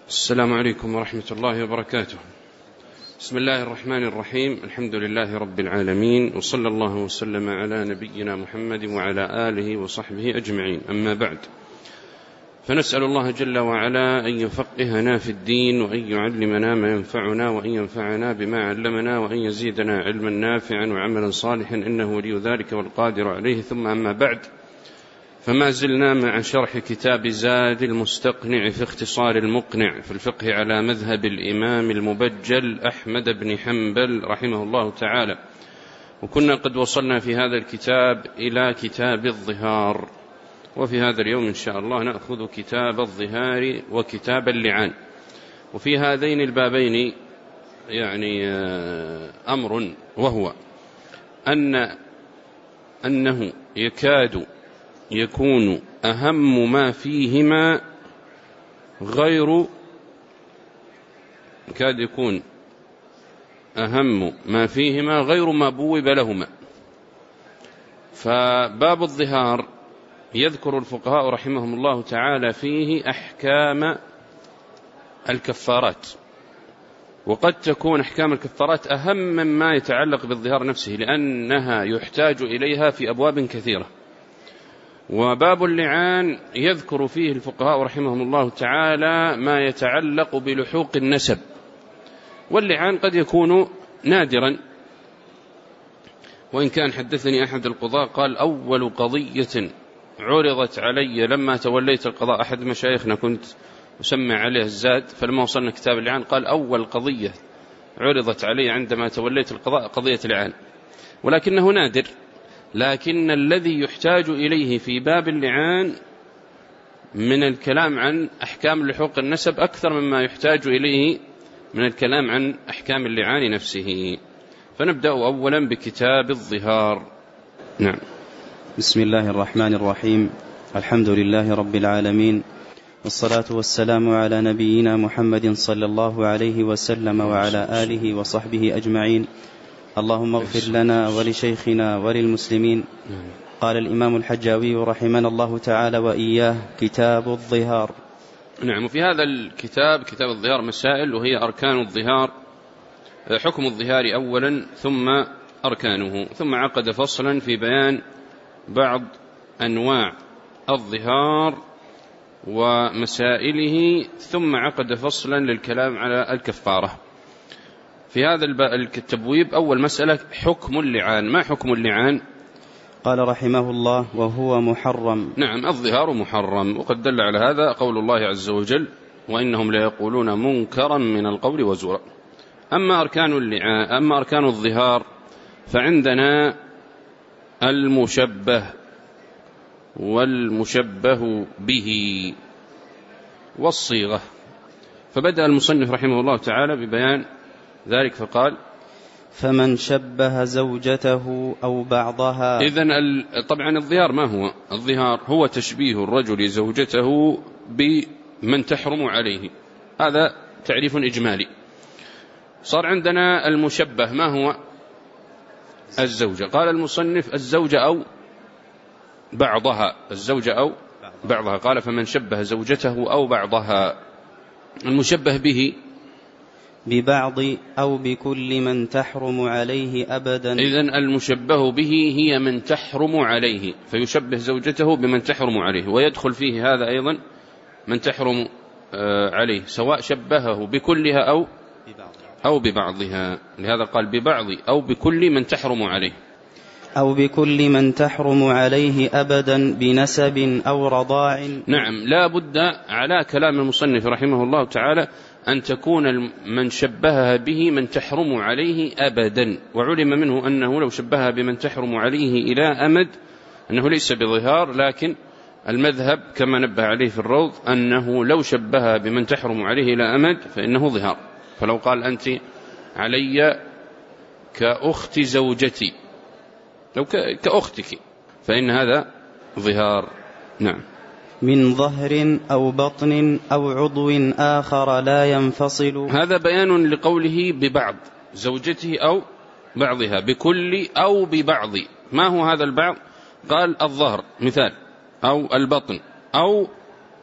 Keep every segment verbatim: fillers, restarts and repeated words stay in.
السلام عليكم ورحمة الله وبركاته. بسم الله الرحمن الرحيم. الحمد لله رب العالمين، وصلى الله وسلم على نبينا محمد وعلى آله وصحبه أجمعين. أما بعد، فنسأل الله جل وعلا أن يفقهنا في الدين، وأن يعلمنا ما ينفعنا، وأن ينفعنا بما علمنا، وأن يزيدنا علما نافعا وعملا صالحا، إنه ولي ذلك والقادر عليه. ثم أما بعد، فما زلنا مع شرح كتاب زاد المستقنع في اختصار المقنع في الفقه على مذهب الإمام المبجل أحمد بن حنبل رحمه الله تعالى، وكنا قد وصلنا في هذا الكتاب إلى كتاب الظهار، وفي هذا اليوم إن شاء الله نأخذ كتاب الظهار وكتاب اللعان. وفي هذين البابين يعني أمر، وهو أن أنه يكاد يكون أهم ما فيهما غير يكاد يكون أهم ما فيهما غير ما بوب لهما. فباب الظهار يذكر الفقهاء رحمهم الله تعالى فيه أحكام الكفارات، وقد تكون أحكام الكفارات أهم مما يتعلق بالظهار نفسه، لأنها يحتاج إليها في أبواب كثيرة. وباب اللعان يذكر فيه الفقهاء رحمهم الله تعالى ما يتعلق بلحوق النسب، واللعان قد يكون نادرا، وإن كان حدثني أحد القضاء قال أول قضية عرضت علي لما توليت القضاء، أحد مشايخنا كنت أسمع عليه الزاد، فلما وصلنا كتاب اللعان قال أول قضية عرضت علي عندما توليت القضاء قضية اللعان، ولكنه نادر. لكن الذي يحتاج إليه في باب اللعان من الكلام عن أحكام لحوق النسب أكثر مما يحتاج إليه من الكلام عن أحكام اللعان نفسه. فنبدأ أولا بكتاب الظهار. نعم. بسم الله الرحمن الرحيم. الحمد لله رب العالمين، والصلاة والسلام على نبينا محمد صلى الله عليه وسلم وعلى آله وصحبه أجمعين. اللهم اغفر لنا ولشيخنا وللمسلمين. قال الإمام الحجاوي رحمنا الله تعالى وإياه: كتاب الظهار. نعم. وفي هذا الكتاب كتاب الظهار مسائل، وهي أركان الظهار، حكم الظهار أولا، ثم أركانه، ثم عقد فصلا في بيان بعض أنواع الظهار ومسائله، ثم عقد فصلا للكلام على الكفارة. في هذا التبويب أول مسألة حكم اللعان. ما حكم اللعان؟ قال رحمه الله: وهو محرم. نعم، الظهار محرم، وقد دل على هذا قول الله عز وجل: وإنهم ليقولون منكرا من القول وزورا. أما أركان اللعان، أما أركان الظهار، فعندنا المشبه والمشبه به والصيغة. فبدأ المصنف رحمه الله تعالى ببيان ذلك فقال: فمن شبه زوجته أو بعضها. إذن طبعا الظهار ما هو؟ الظهار هو تشبيه الرجل زوجته بمن تحرم عليه، هذا تعريف إجمالي. صار عندنا المشبه، ما هو؟ الزوجة. قال المصنف: الزوجة أو بعضها، الزوجة أو بعضها. قال: فمن شبه زوجته أو بعضها. المشبه به ببعض أو بكل من تحرم عليه أبدا. إذن المشبه به هي من تحرم عليه، فيشبه زوجته بمن تحرم عليه، ويدخل فيه هذا أيضا من تحرم عليه، سواء شبهه بكلها أو أو ببعضها. لهذا قال ببعض أو بكل من تحرم عليه، أو بكل من تحرم عليه أبدا بنسب أو رضاع. نعم، لا بد على كلام المصنف رحمه الله تعالى أن تكون من شبهها به من تحرم عليه أبدا. وعلم منه أنه لو شبهها بمن تحرم عليه إلى أمد أنه ليس بظهار، لكن المذهب كما نبه عليه في الروض أنه لو شبهها بمن تحرم عليه إلى أمد فإنه ظهار. فلو قال: أنت علي كأخت زوجتي، لو كأختك، فإن هذا ظهار. نعم. من ظهر أو بطن أو عضو آخر لا ينفصل. هذا بيان لقوله ببعض زوجته أو بعضها، بكل أو ببعض. ما هو هذا البعض؟ قال: الظهر مثال، أو البطن، أو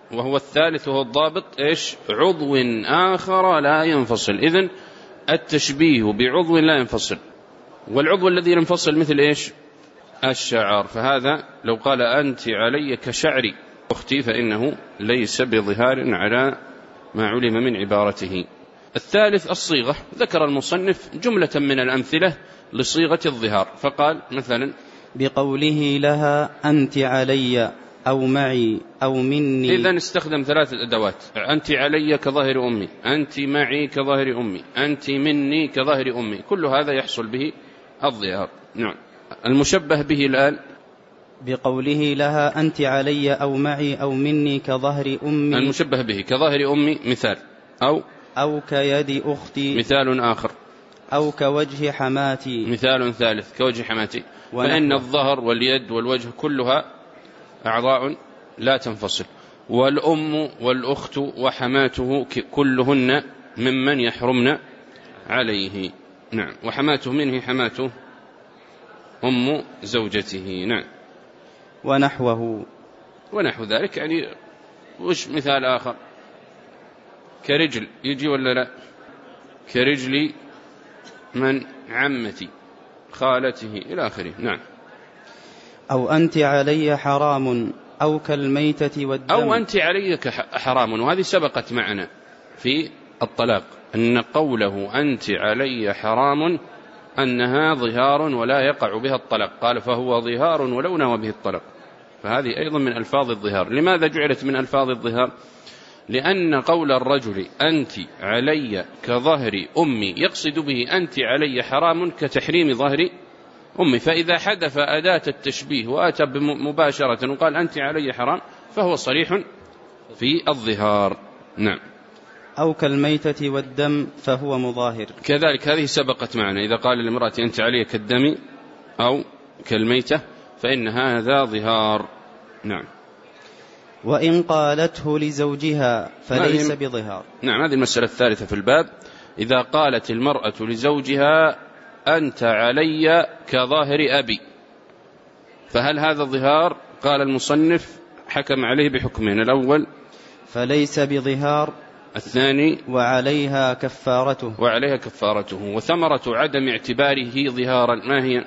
وهو الثالث وهو الضابط إيش؟ عضو آخر لا ينفصل. إذن التشبيه بعضو لا ينفصل، والعضو الذي ينفصل مثل إيش؟ الشعر. فهذا لو قال أنت علي كشعري أختي فإنه ليس بظهار على ما علم من عبارته. الثالث الصيغة. ذكر المصنف جملة من الأمثلة لصيغة الظهار، فقال مثلا بقوله لها أنت علي أو معي أو مني. إذن استخدم ثلاثة أدوات: أنت علي كظاهر أمي، أنت معي كظاهر أمي، أنت مني كظاهر أمي. كل هذا يحصل به الظهار. نعم. المشبه به الآن بقوله لها أنت علي أو معي أو مني كظهر أمي. المشبه به كظاهر أمي مثال، أو أو كيد أختي مثال آخر، أو كوجه حماتي مثال ثالث كوجه حماتي. فإن الظهر واليد والوجه كلها أعضاء لا تنفصل، والأم والأخت وحماته كلهن ممن يحرمن عليه. نعم. وحماته منه حماته أم زوجته. نعم. ونحوه ونحو ذلك. يعني وش مثال آخر؟ كرجل يجي ولا لا؟ كرجل من عمتي خالته إلى آخره. نعم. أو أنت علي حرام أو كالميتة والدم. أو أنت علي حرام، وهذه سبقت معنا في الطلاق أن قوله أنت علي حرام أنها ظهار ولا يقع بها الطلاق، قال فهو ظهار ولو نوى به الطلاق. فهذه أيضا من ألفاظ الظهار. لماذا جعلت من ألفاظ الظهار؟ لأن قول الرجل أنت علي كظهر أمي يقصد به أنت علي حرام كتحريم ظهر أمي. فإذا حدث أداة التشبيه وأتى مباشرة وقال أنت علي حرام فهو صريح في الظهار. نعم. أو كالميتة والدم فهو مظاهر. كذلك هذه سبقت معنا. إذا قال للمرأة أنت علي كالدم أو كالميتة فإن هذا ظهار. نعم. وإن قالته لزوجها فليس بظهار. نعم. هذه المسألة الثالثة في الباب. إذا قالت المرأة لزوجها أنت علي كظاهر أبي فهل هذا ظهار؟ قال المصنف حكم عليه بحكمين: الأول فليس بظهار، الثاني وعليها كفارته. وعليها كفارته. وثمرة عدم اعتباره ظهارا ما هي؟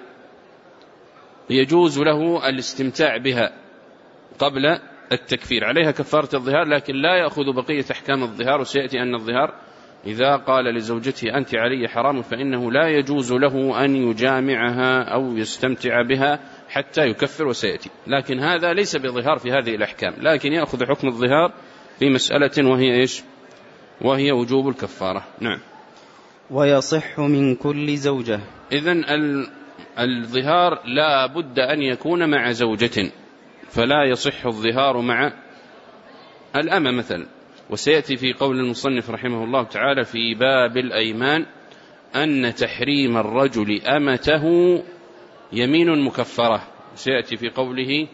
يجوز له الاستمتاع بها قبل التكفير، عليها كفارة الظهار، لكن لا يأخذ بقية أحكام الظهار. وسيأتي أن الظهار إذا قال لزوجته أنت علي حرام فإنه لا يجوز له أن يجامعها أو يستمتع بها حتى يكفر، وسيأتي. لكن هذا ليس بظهار في هذه الأحكام، لكن يأخذ حكم الظهار في مسألة وهي إيش؟ وهي وجوب الكفارة. نعم. ويصح من كل زوجة. إذن الظهار لا بد أن يكون مع زوجة، فلا يصح الظهار مع الأمة مثلا. وسيأتي في قول المصنف رحمه الله تعالى في باب الأيمان أن تحريم الرجل أمته يمين مكفرة. سيأتي في قوله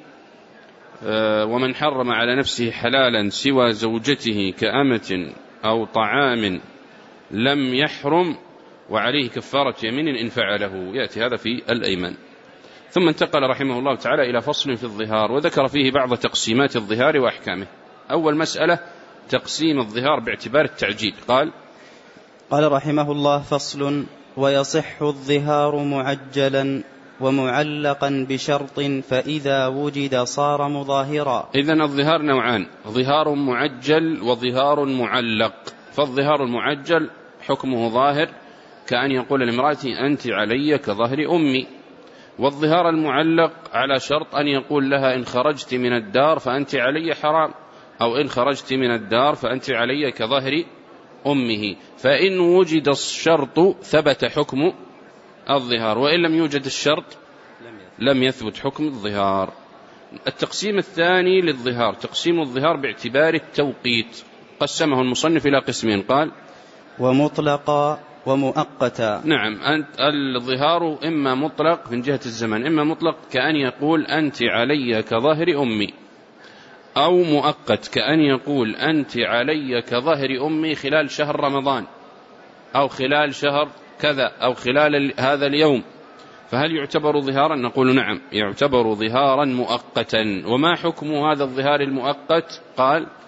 ومن حرم على نفسه حلالا سوى زوجته كأمة أو طعام لم يحرم وعليه كفارة يمين إن فعله. يأتي هذا في الأيمان. ثم انتقل رحمه الله تعالى إلى فصل في الظهار، وذكر فيه بعض تقسيمات الظهار وأحكامه. أول مسألة تقسيم الظهار باعتبار التعجيل. قال قال رحمه الله: فصل: ويصح الظهار معجلا ومعلقا بشرط فإذا وجد صار مظاهرا. إذن الظهار نوعان: ظهار معجل وظهار معلق. فالظهار المعجل حكمه ظاهر كأن يقول لامرأتي أنت علي كظهر أمي. والظهار المعلق على شرط أن يقول لها إن خرجت من الدار فأنت علي حرام، أو إن خرجت من الدار فأنت علي كظهر أمه. فإن وجد الشرط ثبت حكم الظهار، وإن لم يوجد الشرط لم يثبت حكم الظهار. التقسيم الثاني للظهار تقسيم الظهار باعتبار التوقيت. قسمه المصنف إلى قسمين، قال: ومطلقا ومؤقتا. نعم. أنت الظهار إما مطلق من جهة الزمن، إما مطلق كأن يقول أنت علي كظهر أمي، أو مؤقت كأن يقول أنت علي كظهر أمي خلال شهر رمضان، أو خلال شهر كذا، أو خلال هذا اليوم. فهل يعتبر ظهارا؟ نقول نعم، يعتبر ظهارا مؤقتا. وما حكم هذا الظهار المؤقت؟ قال: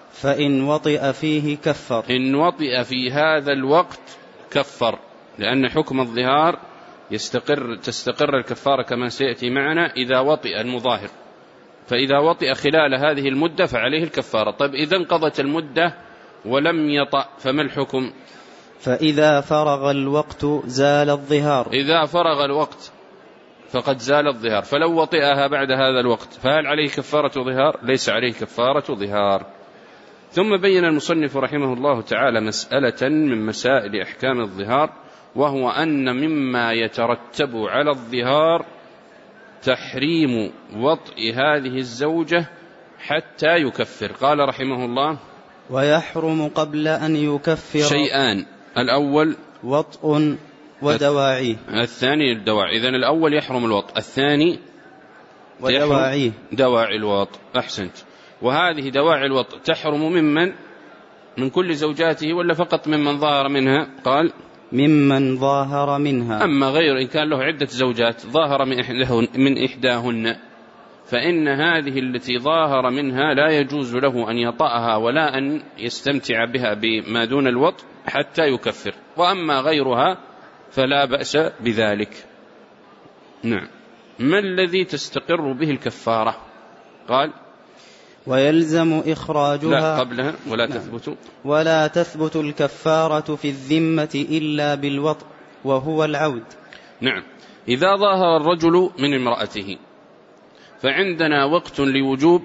فإن وطئ فيه كفر. إن وطئ في هذا الوقت كفر، لأن حكم الظهار يستقر تستقر الكفارة كما سيأتي معنا إذا وطئ المظاهر، فإذا وطئ خلال هذه المدة فعليه الكفارة. طيب إذا انقضت المدة ولم يطأ فما الحكم؟ فإذا فرغ الوقت زال الظهار. إذا فرغ الوقت فقد زال الظهار، فلو وطئها بعد هذا الوقت فهل عليه كفارة ظهار؟ ليس عليه كفارة ظهار. ثم بين المصنف رحمه الله تعالى مسألة من مسائل أحكام الظهار، وهو أن مما يترتب على الظهار تحريم وطئ هذه الزوجة حتى يكفر. قال رحمه الله: ويحرم قبل أن يكفر شيئان: الأول وطء ودواعيه، الثاني الدواعي. إذن الأول يحرم الوطء، الثاني ودواعيه دواعي الوطء. أحسنت. وهذه دواعي الوطء تحرم ممن؟ من كل زوجاته ولا فقط ممن ظاهر منها؟ قال ممن ظاهر منها. أما غير إن كان له عدة زوجات ظاهر من إحداهن فإن هذه التي ظاهر منها لا يجوز له أن يطأها ولا أن يستمتع بها بما دون الوطء حتى يكفر، وأما غيرها فلا بأس بذلك. نعم. ما الذي تستقر به الكفارة؟ قال ويلزم إخراجها. لا قبلها ولا نعم. تثبت ولا تثبت الكفارة في الذمة إلا بالوطء وهو العود. نعم. إذا ظاهر الرجل من امرأته فعندنا وقت لوجوب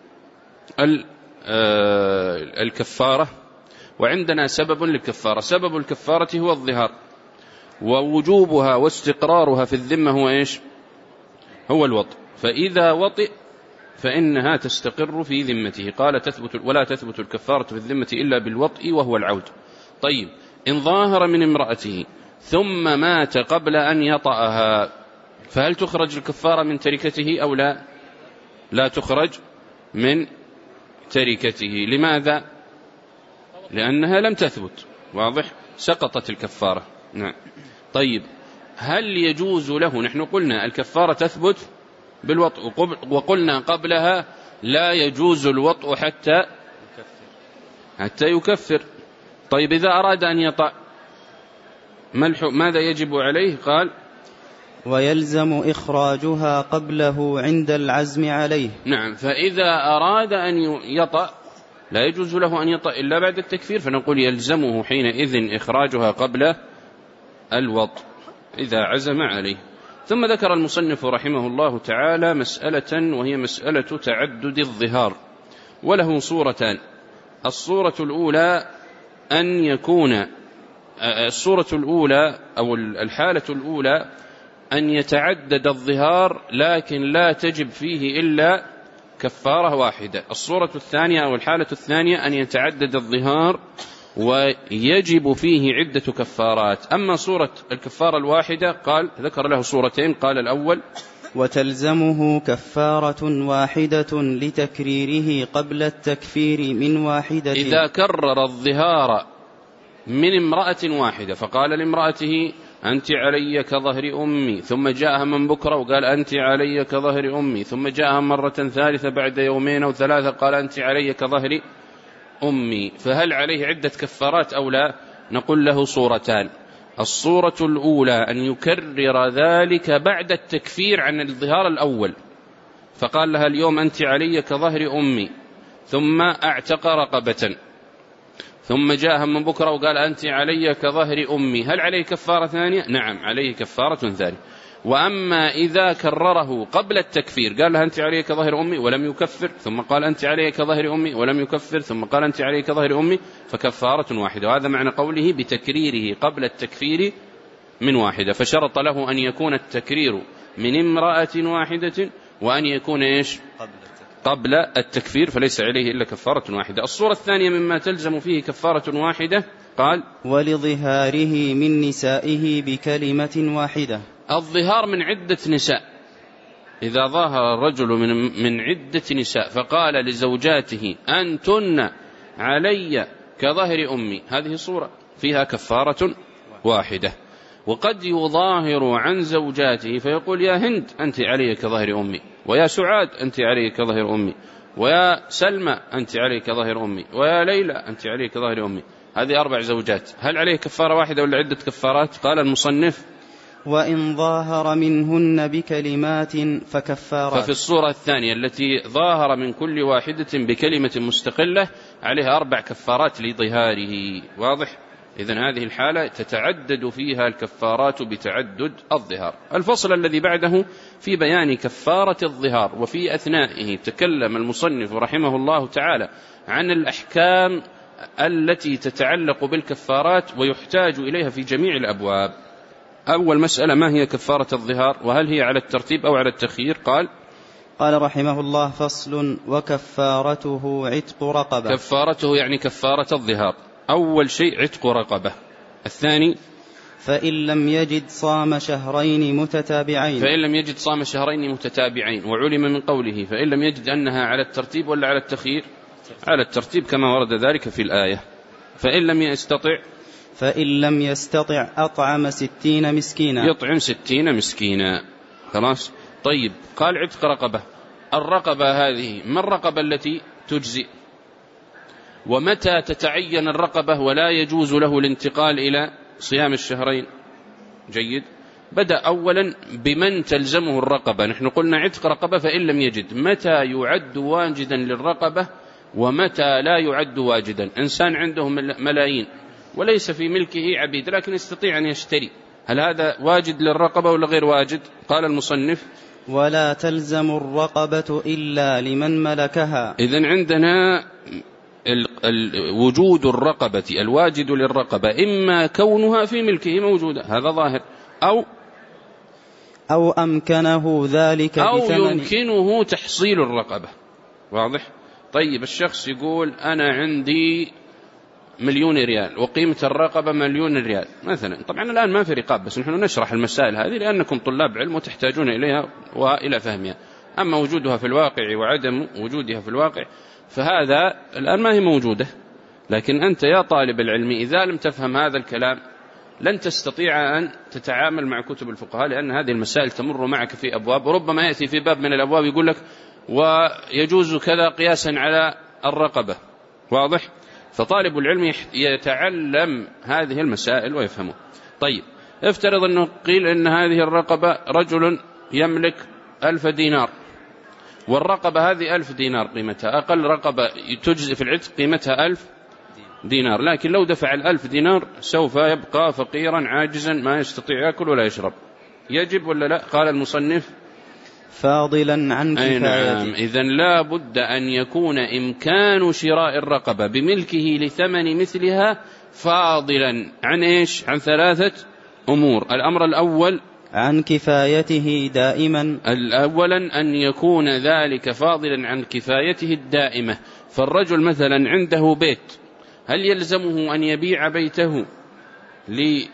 الكفارة، وعندنا سبب للكفارة. سبب الكفارة هو الظهار، ووجوبها واستقرارها في الذمة هو إيش؟ هو الوطء. فإذا وطئ فإنها تستقر في ذمته. قال تثبت ولا تثبت الكفارة في الذمة إلا بالوطء وهو العود. طيب، إن ظاهر من امرأته ثم مات قبل أن يطأها فهل تخرج الكفارة من تركته أو لا؟ لا تخرج من تركته. لماذا؟ لأنها لم تثبت. واضح؟ سقطت الكفارة. نعم. طيب، هل يجوز له؟ نحن قلنا الكفارة تثبت بالوطء، وقلنا قبلها لا يجوز الوطء حتى حتى يكفر. طيب، إذا أراد أن يطأ ماذا يجب عليه؟ قال ويلزم إخراجها قبله عند العزم عليه. نعم. فإذا أراد أن يطأ لا يجوز له أن يطأ إلا بعد التكفير، فنقول يلزمه حينئذ إخراجها قبل الوطء إذا عزم عليه. ثم ذكر المصنف رحمه الله تعالى مسألة، وهي مسألة تعدد الظهار، وله صورتان. الصورة الأولى أن يكون الصورة الأولى أو الحالة الأولى أن يتعدد الظهار لكن لا تجب فيه إلا كفارة واحدة. الصورة الثانية أو الحالة الثانية أن يتعدد الظهار ويجب فيه عدة كفارات. أما صورة الكفارة الواحدة قال ذكر له صورتين. قال الأول وتلزمه كفارة واحدة لتكريره قبل التكفير من واحدة. إذا كرر الظهار من امرأة واحدة فقال لامرأته أنت علي كظهر أمي، ثم جاءها من بكرة وقال أنت علي كظهر أمي، ثم جاءها مرة ثالثة بعد يومين أو ثلاثة قال أنت علي كظهر أمي، فهل عليه عدة كفارات أو لا؟ نقول له صورتان. الصورة الأولى أن يكرر ذلك بعد التكفير عن الظهار الأول، فقال لها اليوم أنت علي كظهر أمي، ثم اعتق رقبة، ثم جاءها من بكرة وقال أنت علي كظهر أمي، هل عليه كفارة ثانية؟ نعم عليه كفارة ثانية. وأما إذا كرره قبل التكفير قال لها أنت علي كظهر أمي ولم يكفر، ثم قال أنت علي كظهر أمي ولم يكفر، ثم قال أنت علي كظهر أمي، فكفارة واحدة. وهذا معنى قوله بتكريره قبل التكفير من واحدة، فشرط له أن يكون التكرير من امرأة واحدة وأن يكون إيش؟ قبل التكفير، فليس عليه إلا كفارة واحدة. الصورة الثانية مما تلزم فيه كفارة واحدة قال ولظهاره من نسائه بكلمة واحدة. الظهار من عدة نساء، إذا ظاهر الرجل من, من عدة نساء فقال لزوجاته أنتن علي كظهر أمي، هذه صورة فيها كفارة واحدة. وقد يظاهر عن زوجاته فيقول يا هند أنت علي كظهر أمي، ويا سعاد أنت علي كظهر أمي، ويا سلمى أنت عليك ظاهر أمي، ويا ليلى أنت عليك ظاهر أمي. هذه أربع زوجات، هل عليه كفارة واحدة ولا عدة كفارات؟ قال المصنف وإن ظاهر منهن بكلمات فكفارات. ففي الصورة الثانية التي ظاهر من كل واحدة بكلمة مستقلة عليها أربع كفارات لظهاره. واضح؟ إذن هذه الحالة تتعدد فيها الكفارات بتعدد الظهار. الفصل الذي بعده في بيان كفارة الظهار، وفي أثنائه تكلم المصنف رحمه الله تعالى عن الأحكام التي تتعلق بالكفارات ويحتاج إليها في جميع الأبواب. أول مسألة: ما هي كفارة الظهار، وهل هي على الترتيب أو على التخيير؟ قال قال رحمه الله: فصل: وكفارته عتق رقبة. كفارته يعني كفارة الظهار، أول شيء عتق رقبة. الثاني: فإن لم يجد صام شهرين متتابعين. فإن لم يجد صام شهرين متتابعين. وعلم من قوله فإن لم يجد أنها على الترتيب ولا على التخيير؟ على الترتيب كما ورد ذلك في الآية. فإن لم يستطع فإن لم يستطع أطعم ستين مسكينا. يطعم ستين مسكينا. خلاص. طيب، قال عتق رقبة. الرقبة هذه ما الرقبة التي تجزئ؟ ومتى تتعين الرقبة ولا يجوز له الانتقال إلى صيام الشهرين؟ جيد. بدأ أولا بمن تلزمه الرقبة. نحن قلنا عتق رقبة فإن لم يجد. متى يعد واجدا للرقبة ومتى لا يعد واجدا؟ إنسان عنده ملايين وليس في ملكه عبيد لكن يستطيع أن يشتري، هل هذا واجد للرقبة ولا غير واجد؟ قال المصنف: ولا تلزم الرقبة إلا لمن ملكها. إذن عندنا وجود الرقبة الواجد للرقبة إما كونها في ملكه موجودة، هذا ظاهر، أو أو أمكنه ذلك أو بثمن، يمكنه تحصيل الرقبة. واضح؟ طيب، الشخص يقول أنا عندي مليون ريال وقيمة الرقبة مليون ريال مثلا. طبعا الآن ما في رقاب، بس نحن نشرح المسائل هذه لأنكم طلاب علم وتحتاجون إليها وإلى فهمها. أما وجودها في الواقع وعدم وجودها في الواقع فهذا الآن ما هي موجودة. لكن أنت يا طالب العلم إذا لم تفهم هذا الكلام لن تستطيع أن تتعامل مع كتب الفقهاء، لأن هذه المسائل تمر معك في أبواب، وربما يأتي في باب من الأبواب يقول لك ويجوز كذا قياسا على الرقبة. واضح؟ فطالب العلم يتعلم هذه المسائل ويفهمه. طيب، افترض أنه قيل أن هذه الرقبة رجل يملك ألف دينار، والرقبة هذه ألف دينار قيمتها، أقل رقبة تجزي في العتق قيمتها ألف دينار، لكن لو دفع الألف دينار سوف يبقى فقيرا عاجزا ما يستطيع يأكل ولا يشرب. يجب ولا لا؟ قال المصنف: فاضلا عن كفايته. نعم. إذن لا بد أن يكون إمكان شراء الرقبة بملكه لثمن مثلها فاضلا عن إيش؟ عن ثلاثة أمور. الأمر الأول عن كفايته دائما. أولا أن يكون ذلك فاضلا عن كفايته الدائمة. فالرجل مثلا عنده بيت، هل يلزمه أن يبيع بيته لي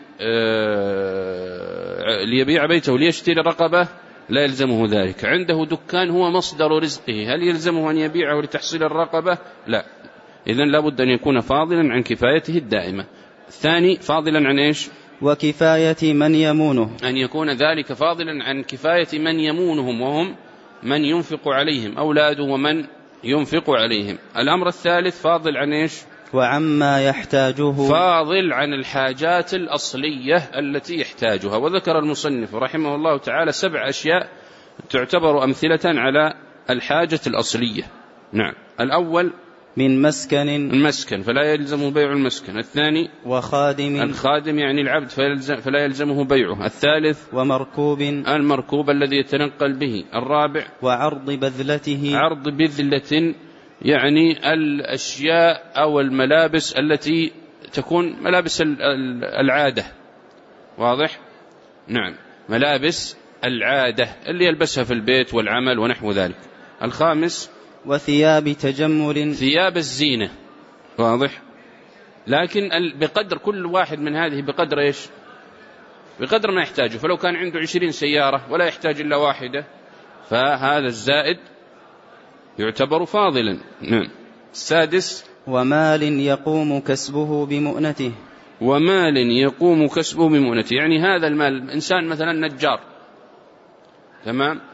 آه... ليبيع بيته ليشتري رقبة؟ لا يلزمه ذلك. عنده دكان هو مصدر رزقه، هل يلزمه أن يبيعه لتحصيل الرقبة؟ لا. إذن لابد أن يكون فاضلا عن كفايته الدائمة. الثاني فاضلا عن إيش؟ وكفاية من يمونه، أن يكون ذلك فاضلا عن كفاية من يمونهم، وهم من ينفق عليهم، أولاده ومن ينفق عليهم. الأمر الثالث فاضل عن إيش؟ وعما يحتاجه، فاضل عن الحاجات الأصلية التي يحتاجها. وذكر المصنف رحمه الله تعالى سبع أشياء تعتبر أمثلة على الحاجة الأصلية. نعم. الأول من مسكن، المسكن فلا يلزمه بيع المسكن. الثاني وخادم، الخادم يعني العبد فلا يلزمه بيعه. الثالث ومركوب، المركوب الذي يتنقل به. الرابع وعرض بذلته، عرض بذلة يعني الأشياء أو الملابس التي تكون ملابس العادة. واضح؟ نعم، ملابس العادة اللي يلبسها في البيت والعمل ونحو ذلك. الخامس وثياب تجمل، ثياب الزينة. واضح؟ لكن بقدر كل واحد من هذه بقدر إيش؟ بقدر ما يحتاجه. فلو كان عنده عشرين سيارة ولا يحتاج إلا واحدة فهذا الزائد يعتبر فاضلا. نعم. السادس ومال يقوم كسبه بمؤنته، ومال يقوم كسبه بمؤنته يعني هذا المال، إنسان مثلا نجار، تمام،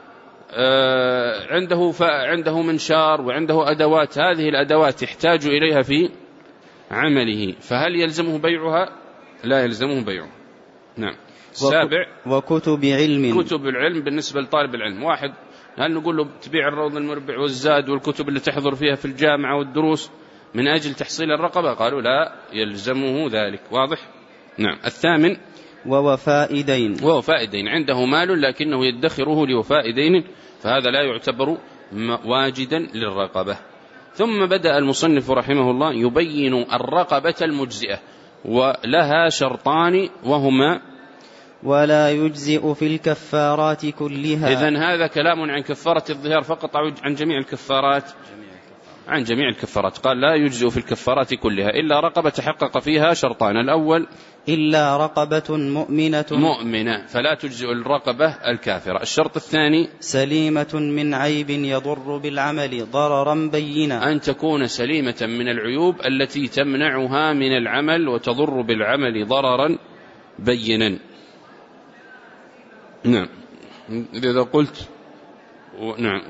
عنده عنده منشار وعنده أدوات، هذه الأدوات يحتاج إليها في عمله، فهل يلزمه بيعها؟ لا يلزمه بيعها. نعم. السابع وكتب علم. كتب العلم بالنسبة لطالب العلم، واحد هل نقول له تبيع الروض المربع والزاد والكتب اللي تحضر فيها في الجامعة والدروس من أجل تحصيل الرقبة؟ قالوا لا يلزمه ذلك. واضح؟ نعم. الثامن ووفاء دين. ووفاء دين، عنده مال لكنه يدخره لوفاء دين، فهذا لا يعتبر واجدا للرقبة. ثم بدأ المصنف رحمه الله يبين الرقبة المجزئة، ولها شرطان وهما: ولا يجزئ في الكفارات كلها. إذن هذا كلام عن كفارة الظهار فقط أو عن جميع الكفارات؟ عن جميع الكفارات. قال لا يجزئ في الكفارات كلها إلا رقبة تحقق فيها شرطان: الأول إلا رقبة مؤمنة مؤمنة، فلا تجزئ الرقبة الكافرة. الشرط الثاني سليمة من عيب يضر بالعمل ضررا بينا، أن تكون سليمة من العيوب التي تمنعها من العمل وتضر بالعمل ضررا بينا. نعم. إذا قلت نعم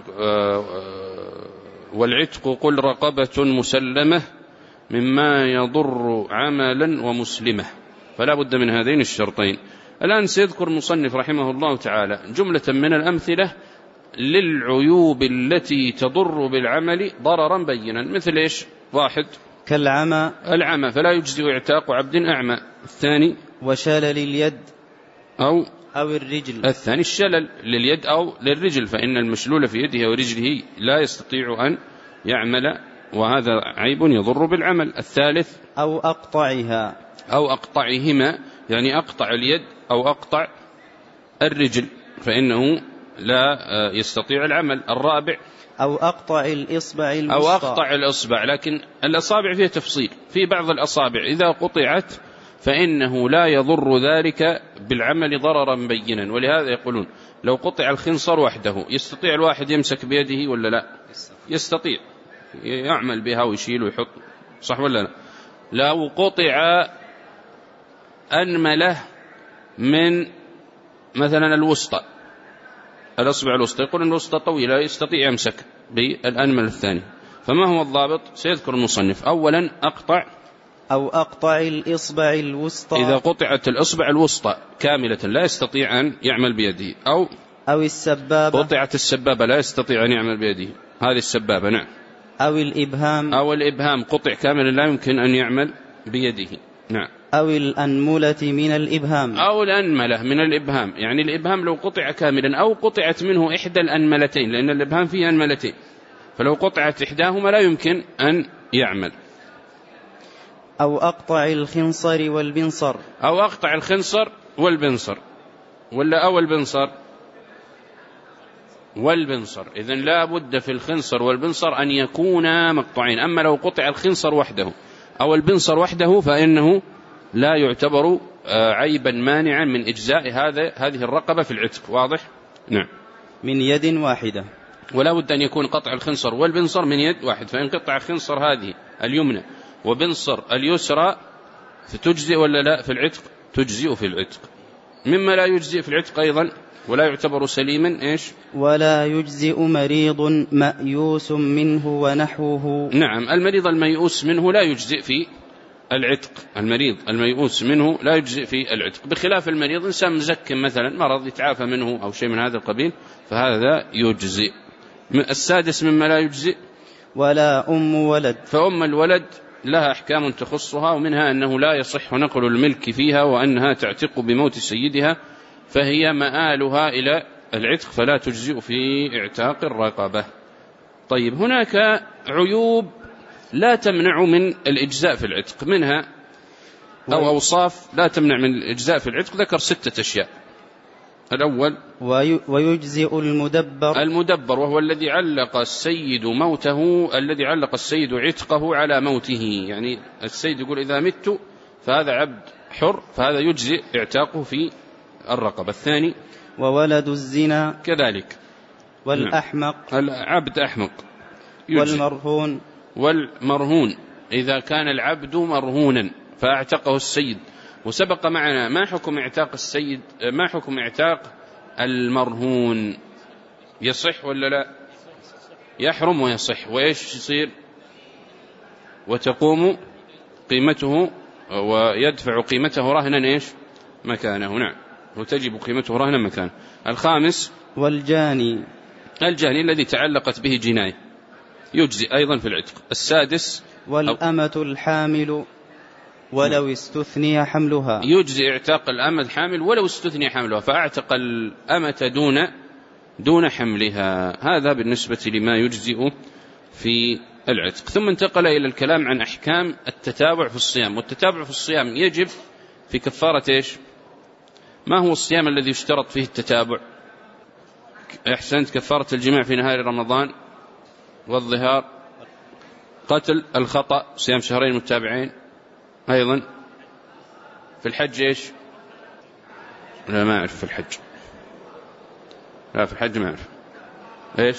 والعتق قل رقبة مسلمة مما يضر عملا ومسلمة، فلا بد من هذين الشرطين. الآن سيذكر المصنف رحمه الله تعالى جملة من الأمثلة للعيوب التي تضر بالعمل ضررا بينا، مثل إيش؟ واحد كالعمى، العمى فلا يجزئ اعتاق عبد أعمى. الثاني وشلل اليد أو أو الرجل. الثاني الشلل لليد أو للرجل، فإن المشلول في يده ورجله لا يستطيع أن يعمل، وهذا عيب يضر بالعمل. الثالث أو أقطعها أو أقطعهما، يعني أقطع اليد أو أقطع الرجل، فإنه لا يستطيع العمل. الرابع أو أقطع الإصبع الوسطى. أو أقطع الإصبع، لكن الأصابع فيها تفصيل، في بعض الأصابع إذا قطعت فإنه لا يضر ذلك بالعمل ضررا بينا، ولهذا يقولون لو قطع الخنصر وحده يستطيع الواحد يمسك بيده ولا لا؟ يستطيع، يعمل بها ويشيل ويحط، صح ولا لا؟ لو قطع أنملة من مثلا الوسطى، الأصبع الوسطى، يقول أن الوسطى طويلة يستطيع يمسك بالأنمل الثاني، فما هو الضابط؟ سيذكر المصنف. أولا أقطع أو أقطع الإصبع الوسطى، إذا قطعت الإصبع الوسطى كاملة لا يستطيع أن يعمل بيده. أو أو السبابة، قطعت السبابة لا يستطيع أن يعمل بيده، هذه السبابة. نعم. أو الإبهام، أو الإبهام قطع كاملا لا يمكن أن يعمل بيده. نعم. أو الأنملة من الإبهام، أو الأنملة من الإبهام، يعني الإبهام لو قطع كاملا أو قطعت منه إحدى الأنملتين، لأن الإبهام فيه أنملتين، فلو قطعت إحداهما لا يمكن أن يعمل. أو أقطع الخنصر والبنصر، أو أقطع الخنصر والبنصر، ولا أو البنصر والبنصر، إذن لا بد في الخنصر والبنصر أن يكونا مقطوعين. أما لو قطع الخنصر وحده أو البنصر وحده فإنه لا يعتبر عيبا مانعا من إجزاء هذا هذه الرقبة في العتق. واضح؟ نعم. من يد واحدة، ولا بد أن يكون قطع الخنصر والبنصر من يد واحد، فإن قطع الخنصر هذه اليمنى وبنصر اليسرى فتجزئ ولا لا في العتق؟ تجزئ في العتق. مما لا يجزئ في العتق أيضا ولا يعتبر سليما إيش؟ ولا يجزئ مريض مأيوس منه ونحوه. نعم، المريض الميؤوس منه لا يجزئ في العتق، المريض الميؤوس منه لا يجزئ في العتق، بخلاف المريض إنسان مزكم مثلا مرض يتعافى منه أو شيء من هذا القبيل فهذا يجزئ. السادس مما لا يجزئ ولا أم ولد، فأم الولد لها أحكام تخصها، ومنها أنه لا يصح نقل الملك فيها، وأنها تعتق بموت سيدها، فهي مآلها إلى العتق فلا تجزئ في اعتاق الرقبة. طيب، هناك عيوب لا تمنع من الإجزاء في العتق، منها أو أوصاف لا تمنع من الإجزاء في العتق، ذكر ستة أشياء. الأول ويجزئ المدبر، المدبر وهو الذي علق السيد موته، الذي علق السيد عتقه على موته، يعني السيد يقول إذا مت فهذا عبد حر، فهذا يجزئ اعتاقه في الرقبة. الثاني وولد الزنا كذلك، والأحمق، العبد أحمق، والمرهون، والمرهون إذا كان العبد مرهونا فاعتقه السيد. وسبق معنا ما حكم اعتاق السيد، ما حكم اعتاق المرهون؟ يصح ولا لا؟ يحرم ويصح. وإيش يصير؟ وتقوم قيمته ويدفع قيمته رهنا إيش مكانه. نعم، وتجب قيمته رهنا مكانه. الخامس والجاني، الجاني الذي تعلقت به جناية يجزي أيضا في العتق. السادس والأمة الحامل ولو استثني حملها، يجزي اعتاق الأمة الحامل ولو استثني حملها، فأعتق الأمة دون دون حملها. هذا بالنسبة لما يجزئ في العتق. ثم انتقل إلى الكلام عن أحكام التتابع في الصيام. والتتابع في الصيام يجب في كفارة إيش؟ ما هو الصيام الذي يشترط فيه التتابع؟ أحسنت، كفارة الجماع في نهار رمضان، والظهار، قتل الخطأ، صيام شهرين متابعين. أيضا في الحج إيش؟ لا ما أعرف في الحج، لا في الحج ما أعرف إيش؟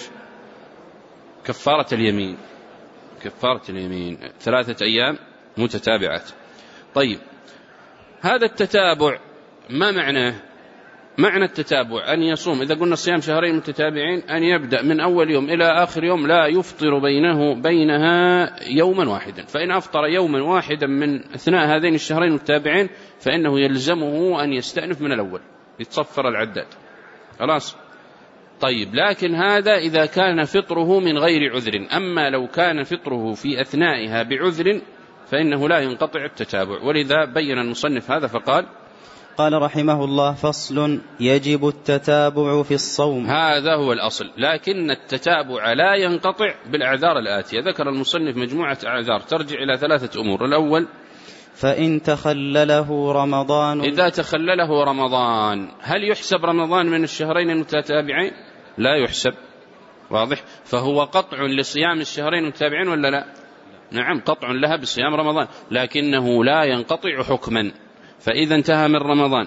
كفارة اليمين، كفارة اليمين ثلاثة أيام متتابعات. طيب، هذا التتابع ما معناه؟ معنى التتابع أن يصوم، إذا قلنا صيام شهرين متتابعين، أن يبدأ من أول يوم إلى آخر يوم لا يفطر بينه بينها يوما واحدا. فإن أفطر يوما واحدا من أثناء هذين الشهرين المتتابعين فإنه يلزمه أن يستأنف من الأول، يتصفر العداد. خلاص. طيب، لكن هذا إذا كان فطره من غير عذر. أما لو كان فطره في أثنائها بعذر فإنه لا ينقطع التتابع. ولذا بين المصنف هذا فقال: قال رحمه الله: فصل: يجب التتابع في الصوم. هذا هو الأصل، لكن التتابع لا ينقطع بالأعذار الآتية. ذكر المصنف مجموعة أعذار ترجع إلى ثلاثة أمور. الأول: فإن تخلله رمضان. إذا تخلله رمضان، هل يحسب رمضان من الشهرين المتتابعين؟ لا يحسب. واضح؟ فهو قطع لصيام الشهرين المتتابعين ولا لا؟ نعم، قطع لها بصيام رمضان، لكنه لا ينقطع حكما. فإذا انتهى من رمضان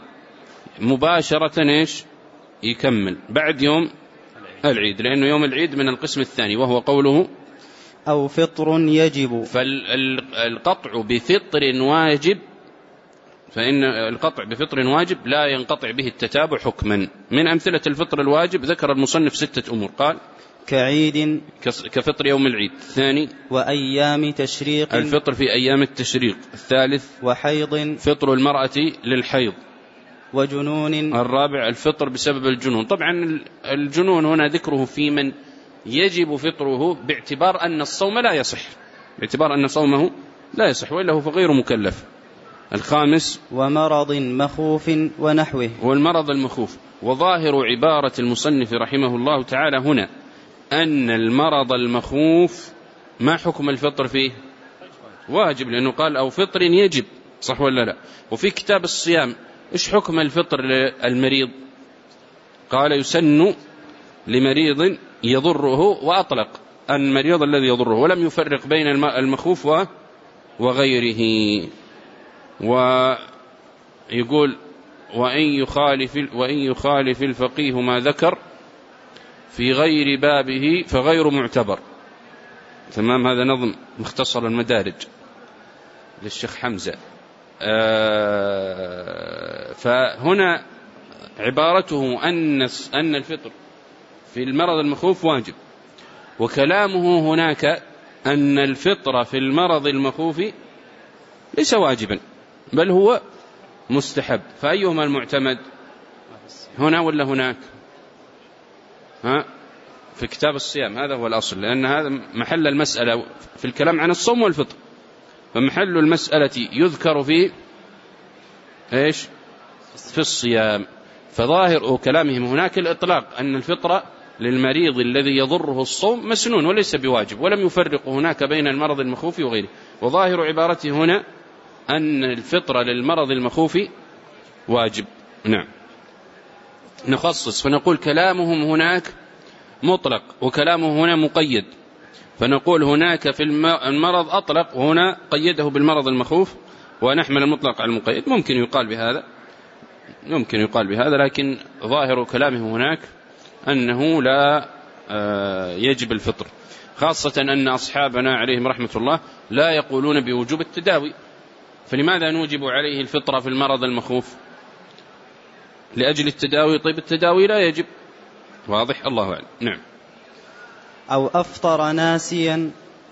مباشرة إيش؟ يكمل بعد يوم العيد، لأنه يوم العيد من القسم الثاني، وهو قوله: أو فطر يجب. فالقطع بفطر واجب، فإن القطع بفطر واجب لا ينقطع به التتابع حكما. من أمثلة الفطر الواجب ذكر المصنف ستة أمور. قال: كعيد، كفطر يوم العيد. الثاني: وأيام تشريق، الفطر في أيام التشريق. الثالث: وحيض، فطر المرأة للحيض. وجنون. الرابع: الفطر بسبب الجنون. طبعا الجنون هنا ذكره في من يجب فطره باعتبار أن الصوم لا يصح، باعتبار أن صومه لا يصح، وإلا هو فغير مكلف. الخامس: ومرض مخوف ونحوه. والمرض المخوف. وظاهر عبارة المصنف رحمه الله تعالى هنا أن المرض المخوف ما حكم الفطر فيه؟ واجب، لأنه قال: أو فطر يجب. صح ولا لا؟ وفي كتاب الصيام إيش حكم الفطر للمريض؟ قال: يسن لمريض يضره، وأطلق أن مريض الذي يضره، ولم يفرق بين المخوف وغيره. ويقول: وإن يخالف, وإن يخالف الفقيه ما ذكر في غير بابه فغير معتبر. تمام، هذا نظم مختصر المدارج للشيخ حمزة. آه فهنا عبارته أن أن الفطر في المرض المخوف واجب، وكلامه هناك أن الفطر في المرض المخوف ليس واجبا بل هو مستحب. فأيهما المعتمد هنا ولا هناك؟ ها؟ في كتاب الصيام هذا هو الأصل، لأن هذا محل المسألة في الكلام عن الصوم والفطر، فمحل المسألة يذكر فيه إيش؟ في الصيام. فظاهر كلامهم هناك الإطلاق أن الفطر للمريض الذي يضره الصوم مسنون وليس بواجب، ولم يفرق هناك بين المرض المخوف وغيره. وظاهر عبارته هنا أن الفطر للمرض المخوف واجب. نعم، نخصص فنقول كلامهم هناك مطلق وكلامه هنا مقيد، فنقول هناك في المرض أطلق وهنا قيده بالمرض المخوف، ونحمل المطلق على المقيد. ممكن يقال بهذا، ممكن يقال بهذا، لكن ظاهر كلامه هناك أنه لا يجب الفطر، خاصة أن أصحابنا عليهم رحمة الله لا يقولون بوجوب التداوي. فلماذا نوجب عليه الفطرة في المرض المخوف؟ لأجل التداوي. طيب التداوي لا يجب، واضح؟ الله أعلم. نعم. أو أفطر ناسيا.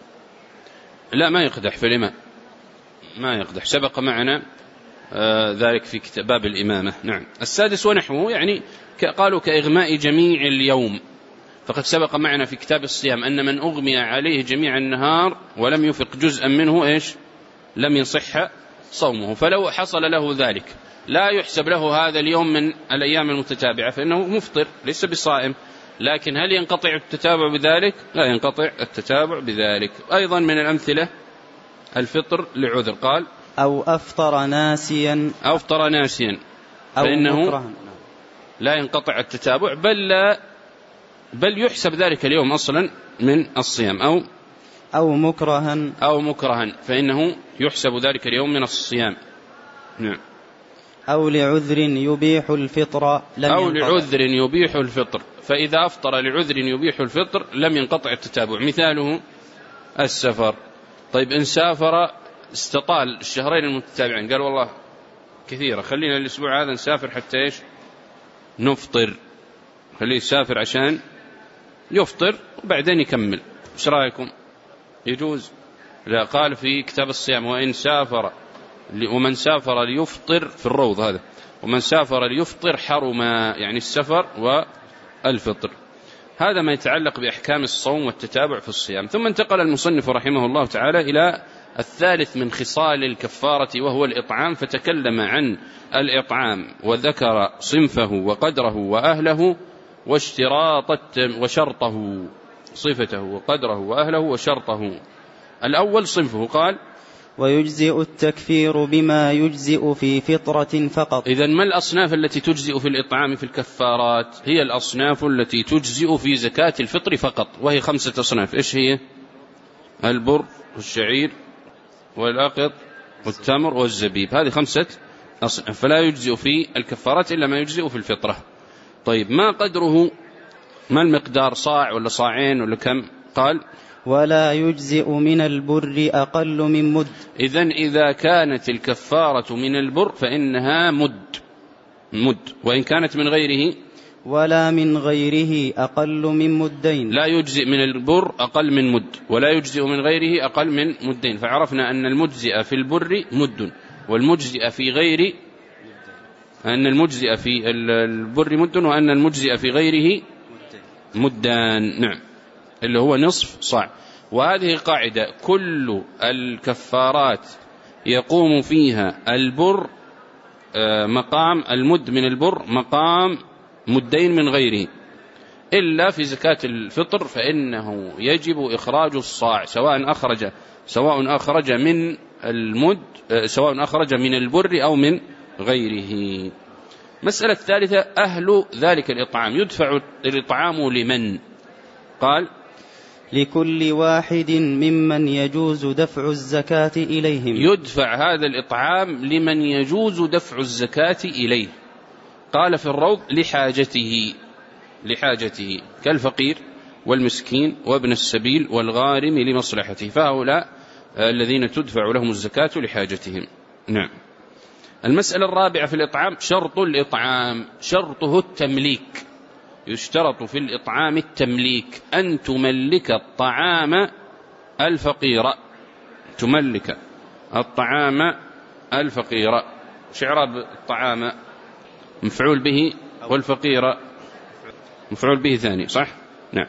لا ما يقدح في الإمام، ما يقدح، سبق معنا آه ذلك في كتاب باب الإمامة. نعم. السادس ونحوه، يعني قالوا كإغماء جميع اليوم، فقد سبق معنا في كتاب الصيام أن من أغمي عليه جميع النهار ولم يفق جزءا منه إيش؟ لم يصح صومه. فلو حصل له ذلك لا يحسب له هذا اليوم من الأيام المتتابعة، فإنه مفطر ليس بصائم. لكن هل ينقطع التتابع بذلك؟ لا ينقطع التتابع بذلك. أيضا من الأمثلة الفطر لعذر، قال أو أفطر ناسيا، أو أفطر ناسيا فإنه لا ينقطع التتابع، بل لا بل يحسب ذلك اليوم أصلا من الصيام. أو أو مكرها أو مكرها فإنه يحسب ذلك اليوم من الصيام. نعم. أو لعذر يبيح الفطر لم أو ينقطع. لعذر يبيح الفطر، فإذا أفطر لعذر يبيح الفطر لم ينقطع التتابع. مثاله السفر. طيب إن سافر استطال الشهرين المتتابعين، قال والله كثيرة، خلينا الأسبوع هذا نسافر حتى إيش؟ نفطر، خليه يسافر عشان يفطر وبعدين يكمل. إيش رأيكم؟ يجوز؟ لا، قال في كتاب الصيام وإن سافر، ومن سافر ليفطر في الروض هذا، ومن سافر ليفطر حرما، يعني السفر والفطر. هذا ما يتعلق بأحكام الصوم والتتابع في الصيام. ثم انتقل المصنف رحمه الله تعالى إلى الثالث من خصال الكفارة وهو الإطعام، فتكلم عن الإطعام وذكر صنفه وقدره وأهله واشتراط وشرطه، صفته وقدره وأهله وشرطه. الأول صنفه، قال ويجزئ التكفير بما يجزئ في فطرة فقط. إذن ما الأصناف التي تجزئ في الإطعام في الكفارات؟ هي الأصناف التي تجزئ في زكاة الفطر فقط، وهي خمسة أصناف. إيش هي؟ البر والشعير والأقط والتمر والزبيب، هذه خمسة أصناف، فلا يجزئ في الكفارات إلا ما يجزئ في الفطرة. طيب ما قدره؟ ما المقدار؟ صاع ولا صاعين ولا كم؟ قال ولا يجزئ من البر أقل من مد. إذن إذا كانت الكفارة من البر فإنها مد مد وإن كانت من غيره ولا من غيره أقل من مدين. لا يجزئ من البر أقل من مد، ولا يجزئ من غيره أقل من مدين. فعرفنا أن المجزئ في البر مد، والمجزئ في غير أن المجزئ في البر مد، وأن المجزئ في غيره مدان. نعم، اللي هو نصف صاع. وهذه قاعدة، كل الكفارات يقوم فيها البر مقام المد من البر مقام مدين من غيره، إلا في زكاة الفطر فإنه يجب إخراج الصاع، سواء أخرج سواء أخرج من المد سواء أخرج من البر أو من غيره. مسألة الثالثة، أهل ذلك الإطعام. يدفع الإطعام لمن؟ قال لكل واحد ممن يجوز دفع الزكاة إليهم. يدفع هذا الإطعام لمن يجوز دفع الزكاة إليه. قال في الروض لحاجته لحاجته كالفقير والمسكين وابن السبيل والغارم لمصلحته، فهؤلاء الذين تدفع لهم الزكاة لحاجتهم. نعم. المسألة الرابعة في الإطعام، شرط الإطعام. شرطه التمليك. يشترط في الإطعام التمليك، أن تملك الطعام الفقير، تملك الطعام الفقير. شعراب الطعام مفعول به، والفقير مفعول به ثاني، صح؟ نعم.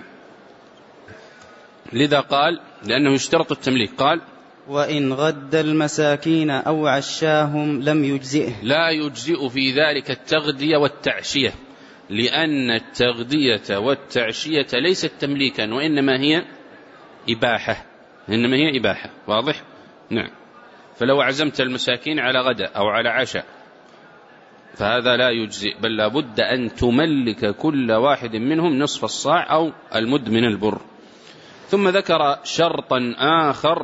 لذا قال لأنه يشترط التمليك، قال وإن غد المساكين أو عشاهم لم يجزئه. لا يجزئ في ذلك التغذية والتعشية، لأن التغذية والتعشية ليست تمليكا، وإنما هي إباحة إنما هي إباحة. واضح؟ نعم. فلو عزمت المساكين على غدا أو على عشاء فهذا لا يجزئ، بل لابد أن تملك كل واحد منهم نصف الصاع أو المد من البر. ثم ذكر شرطا آخر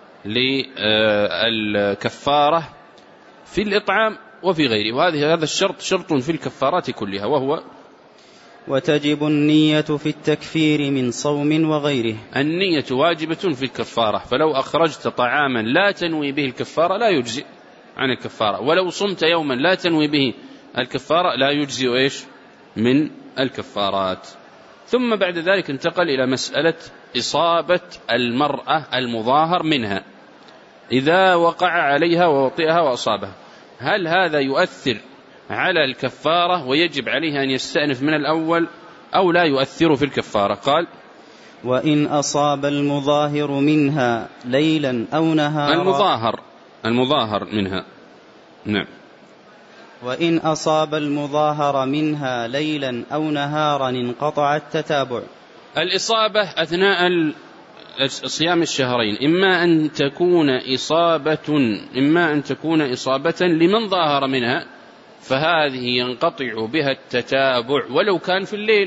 للكفارة في الإطعام وفي غيره، وهذا هذا الشرط شرط في الكفارات كلها، وهو وتجب النية في التكفير من صوم وغيره. النية واجبة في الكفارة، فلو أخرجت طعاما لا تنوي به الكفارة لا يجزئ عن الكفارة، ولو صمت يوما لا تنوي به الكفارة لا يجزئ إيش من الكفارات. ثم بعد ذلك انتقل إلى مسألة إصابة المرأة المظاهر منها إذا وقع عليها ووطئها وأصابها، هل هذا يؤثر على الكفارة ويجب عليه أن يستأنف من الأول أو لا يؤثر في الكفارة؟ قال: وإن أصاب المظاهر منها ليلا أو نهارا. المظاهر المظاهر منها، نعم. وإن أصاب المظاهر منها ليلا أو نهارا انقطع التتابع. الإصابة أثناء صيام الشهرين إما أن تكون إصابة إما أن تكون إصابة لمن ظاهر منها، فهذه ينقطع بها التتابع ولو كان في الليل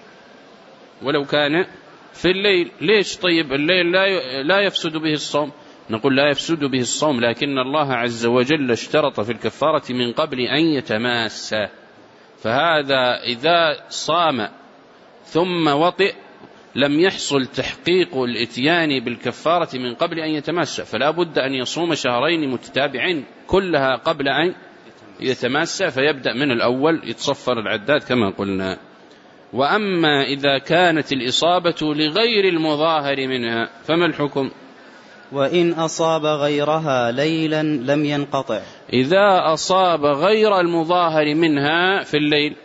ولو كان في الليل. ليش؟ طيب الليل لا لا يفسد به الصوم. نقول لا يفسد به الصوم، لكن الله عز وجل اشترط في الكفارة من قبل أن يتماس، فهذا إذا صام ثم وطئ لم يحصل تحقيق الاتيان بالكفارة من قبل أن يتماس، فلا بد أن يصوم شهرين متتابعين كلها قبل أن يتماس، فيبدأ من الأول يتصفر العداد كما قلنا. وأما إذا كانت الإصابة لغير المظاهر منها فما الحكم؟ وإن أصاب غيرها ليلا لم ينقطع. إذا أصاب غير المظاهر منها في الليل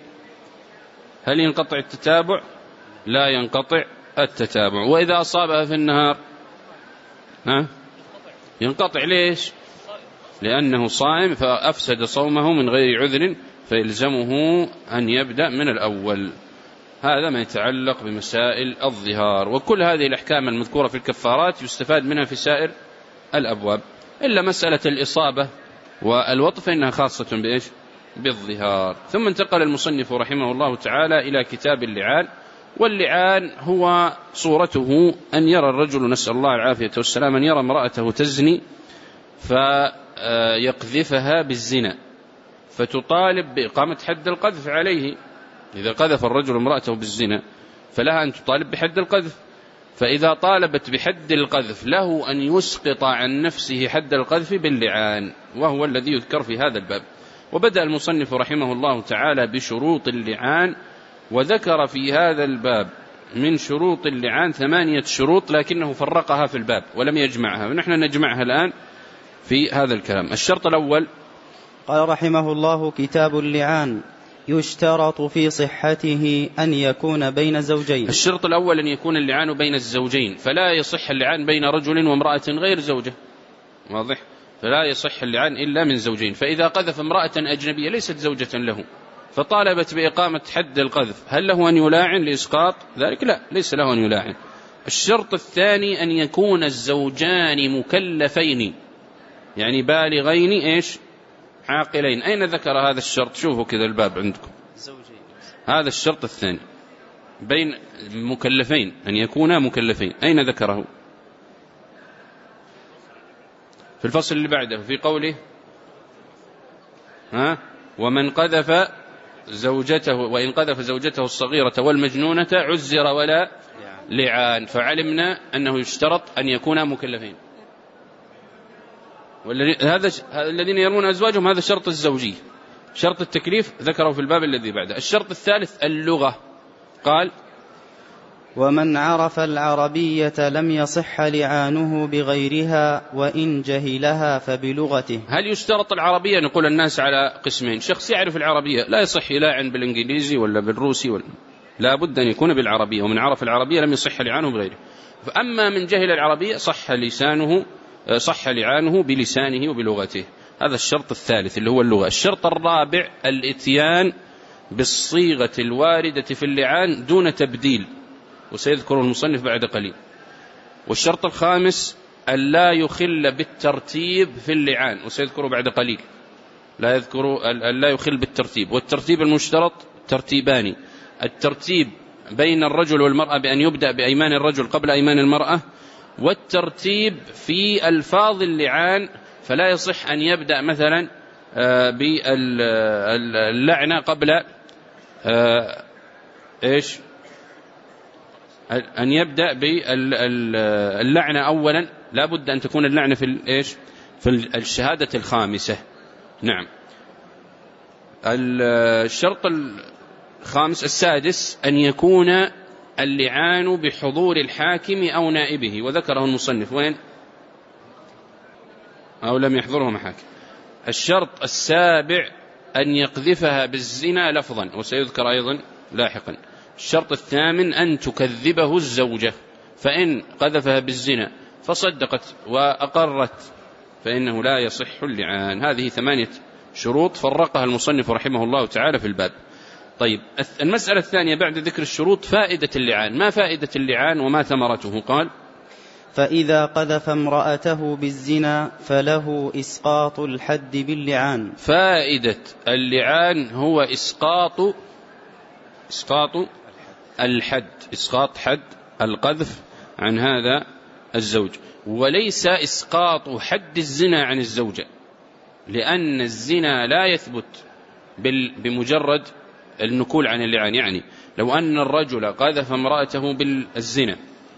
هل ينقطع التتابع؟ لا ينقطع التتابع. وإذا أصابها في النهار ها؟ ينقطع. ليش؟ لأنه صائم فأفسد صومه من غير عذر، فيلزمه أن يبدأ من الأول. هذا ما يتعلق بمسائل الظهار. وكل هذه الأحكام المذكورة في الكفارات يستفاد منها في سائر الأبواب، إلا مسألة الإصابة والوطء فإنها خاصة بإيش؟ بالظهار. ثم انتقل المصنف رحمه الله تعالى إلى كتاب اللعان. واللعان هو صورته أن يرى الرجل، نسأل الله العافية والسلام، أن يرى امرأته تزني فيقذفها بالزنا فتطالب بإقامة حد القذف عليه. إذا قذف الرجل امرأته بالزنا فلها أن تطالب بحد القذف، فإذا طالبت بحد القذف له أن يسقط عن نفسه حد القذف باللعان، وهو الذي يذكر في هذا الباب. وبدأ المصنف رحمه الله تعالى بشروط اللعان، وذكر في هذا الباب من شروط اللعان ثمانية شروط، لكنه فرقها في الباب ولم يجمعها، ونحن نجمعها الآن في هذا الكلام. الشرط الأول قال رحمه الله: كتاب اللعان يشترط في صحته أن يكون بين زوجين. الشرط الأول أن يكون اللعان بين الزوجين، فلا يصح اللعان بين رجل وامرأة غير زوجة، واضح؟ فلا يصح اللعان إلا من زوجين. فإذا قذف امرأة أجنبية ليست زوجة له فطالبت بإقامة حد القذف، هل له أن يلاعن لإسقاط ذلك؟ لا، ليس له أن يلاعن. الشرط الثاني أن يكون الزوجان مكلفين، يعني بالغين إيش؟ عاقلين. أين ذكر هذا الشرط؟ شوفوا كذا الباب عندكم، زوجين. هذا الشرط الثاني بين مكلفين، أن يكونا مكلفين، أين ذكره؟ في الفصل اللي بعده في قوله ها ومن قذف زوجته وإن قذف زوجته الصغيرة والمجنونة عزر ولا لعان، فعلمنا أنه يشترط أن يكونا مكلفين. هذا الذين يرمون أزواجهم هذا شرط الزوجية. شرط التكليف ذكره في الباب الذي بعده. الشرط الثالث اللغة، قال: ومن عرف العربية لم يصح لعانه بغيرها وإن جهلها فبلغته. هل يشترط العربية؟ نقول الناس على قسمين: شخص يعرف العربية لا يصح يلاعن بالإنجليزي ولا بالروسي ولا، لا بد أن يكون بالعربية، ومن عرف العربية لم يصح لعانه بغيره. فأما من جهل العربية صح لسانه صح لعانه بلسانه وبلغته. هذا الشرط الثالث اللي هو اللغة. الشرط الرابع الاتيان بالصيغة الواردة في اللعان دون تبديل، وسيذكر المصنف بعد قليل. والشرط الخامس ألا يخل بالترتيب في اللعان، وسيذكر بعد قليل. لا يذكر ألا يخل بالترتيب. والترتيب المشترط ترتيبان: الترتيب بين الرجل والمرأة بأن يبدأ بأيمان الرجل قبل أيمان المرأة، والترتيب في ألفاظ اللعان، فلا يصح أن يبدأ مثلا باللعنة قبل إيش أن يبدأ باللعنة أولا، لا بد أن تكون اللعنة في إيش في الشهادة الخامسة. نعم. الشرط الخامس السادس أن يكون اللعان بحضور الحاكم أو نائبه، وذكره المصنف وين؟ أو لم يحضره محاكم. الشرط السابع أن يقذفها بالزنا لفظا، وسيذكر أيضا لاحقا. الشرط الثامن أن تكذبه الزوجة، فإن قذفها بالزنا فصدقت وأقرت فإنه لا يصح اللعان. هذه ثمانية شروط فرقها المصنف رحمه الله تعالى في الباب. طيب، المسألة الثانية بعد ذكر الشروط فائدة اللعان. ما فائدة اللعان وما ثمرته؟ قال: فإذا قذف امرأته بالزنا فله إسقاط الحد باللعان. فائدة اللعان هو إسقاط إسقاط الحد، إسقاط حد القذف عن هذا الزوج، وليس إسقاط حد الزنا عن الزوجة، لأن الزنا لا يثبت بمجرد النكول عن اللعان. يعني لو أن الرجل قذف امرأته بالزنا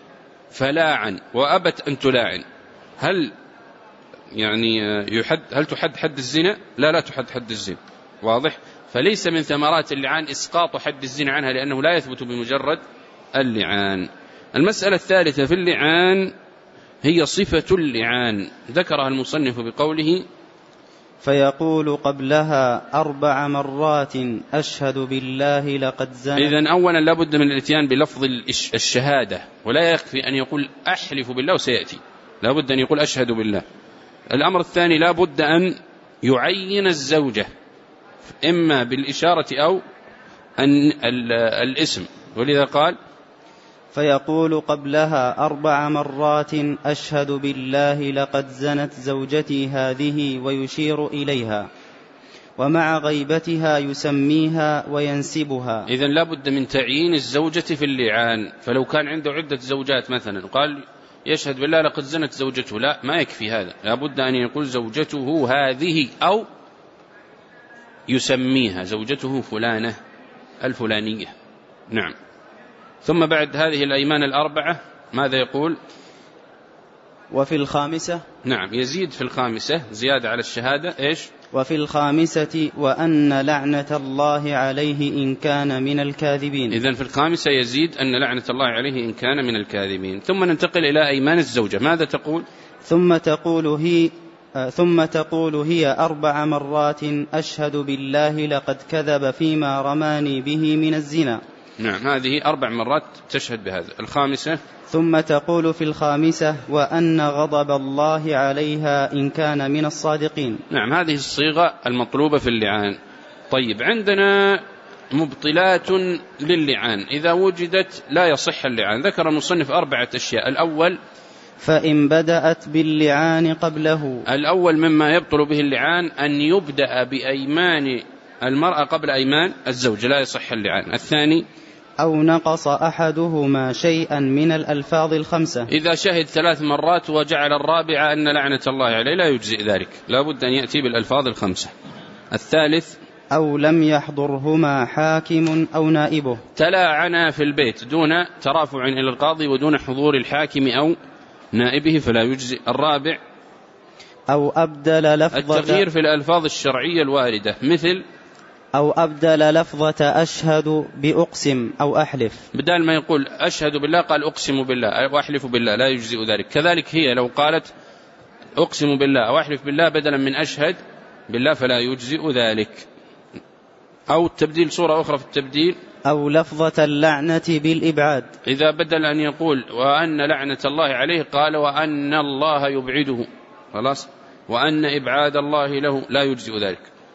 فلاعن وأبت أن تلاعن، هل يعني يحد هل تحد حد الزنا؟ لا لا تحد حد الزنا، واضح؟ فليس من ثمرات اللعان إسقاط حد الزنا عنها، لأنه لا يثبت بمجرد اللعان. المسألة الثالثة في اللعان هي صفة اللعان، ذكرها المصنف بقوله: فيقول قبلها أربع مرات أشهد بالله لقد زنت. إذن أولا لابد من الاتيان بلفظ الشهادة، ولا يكفي أن يقول أحلف بالله وسيأتي، لابد أن يقول أشهد بالله. الأمر الثاني لابد أن يعين الزوجة، إما بالإشارة أو أن الاسم، ولذا قال: فيقول قبلها أربع مرات أشهد بالله لقد زنت زوجتي هذه، ويشير إليها، ومع غيبتها يسميها وينسبها. إذن لابد من تعيين الزوجة في اللعان. فلو كان عنده عدة زوجات مثلا قال يشهد بالله لقد زنت زوجته، لا، ما يكفي هذا، لابد أن يقول زوجته هذه، أو يسميها زوجته فلانة الفلانية. نعم. ثم بعد هذه الأيمان الأربعة ماذا يقول؟ وفي الخامسة، نعم، يزيد في الخامسة زيادة على الشهادة، إيش؟ وفي الخامسة وأن لعنة الله عليه إن كان من الكاذبين. إذن في الخامسة يزيد أن لعنة الله عليه إن كان من الكاذبين. ثم ننتقل إلى أيمان الزوجة، ماذا تقول؟ ثم تقول هي ثم تقول هي أربع مرات أشهد بالله لقد كذب فيما رماني به من الزنا. نعم، هذه أربع مرات تشهد بهذا. الخامسة: ثم تقول في الخامسة وأن غضب الله عليها إن كان من الصادقين. نعم، هذه الصيغة المطلوبة في اللعان. طيب، عندنا مبطلات للعان إذا وجدت لا يصح اللعان. ذكر المصنف أربعة أشياء. الأول: فإن بدأت باللعان قبله. الأول مما يبطل به اللعان أن يبدأ بأيمان المرأة قبل أيمان الزوج، لا يصح اللعان. الثاني: أو نقص أحدهما شيئا من الألفاظ الخمسة. إذا شهد ثلاث مرات وجعل الرابعة أن لعنة الله عليه لا يجزئ ذلك، لا بد أن يأتي بالألفاظ الخمسة. الثالث: أو لم يحضرهما حاكم أو نائبه. تلاعنا في البيت دون ترافع إلى القاضي ودون حضور الحاكم أو نائبه فلا يجزئ. الرابع: أو أبدل لفظة. التغيير في الألفاظ الشرعية الواردة، مثل: أو أبدل لفظة أشهد بأقسم أو أحلف، بدل ما يقول أشهد بالله قال أقسم بالله أو أحلف بالله، لا يجزئ ذلك. كذلك هي لو قالت أقسم بالله أو أحلف بالله بدلا من أشهد بالله فلا يجزئ ذلك. أو تبديل صورة أخرى في التبديل: أو لفظة اللعنة بالإبعاد، إذا بدل أن يقول وأن لعنة الله عليه قال وأن الله يبعده، خلاص، وأن إبعاد الله له، لا يجزئ ذلك.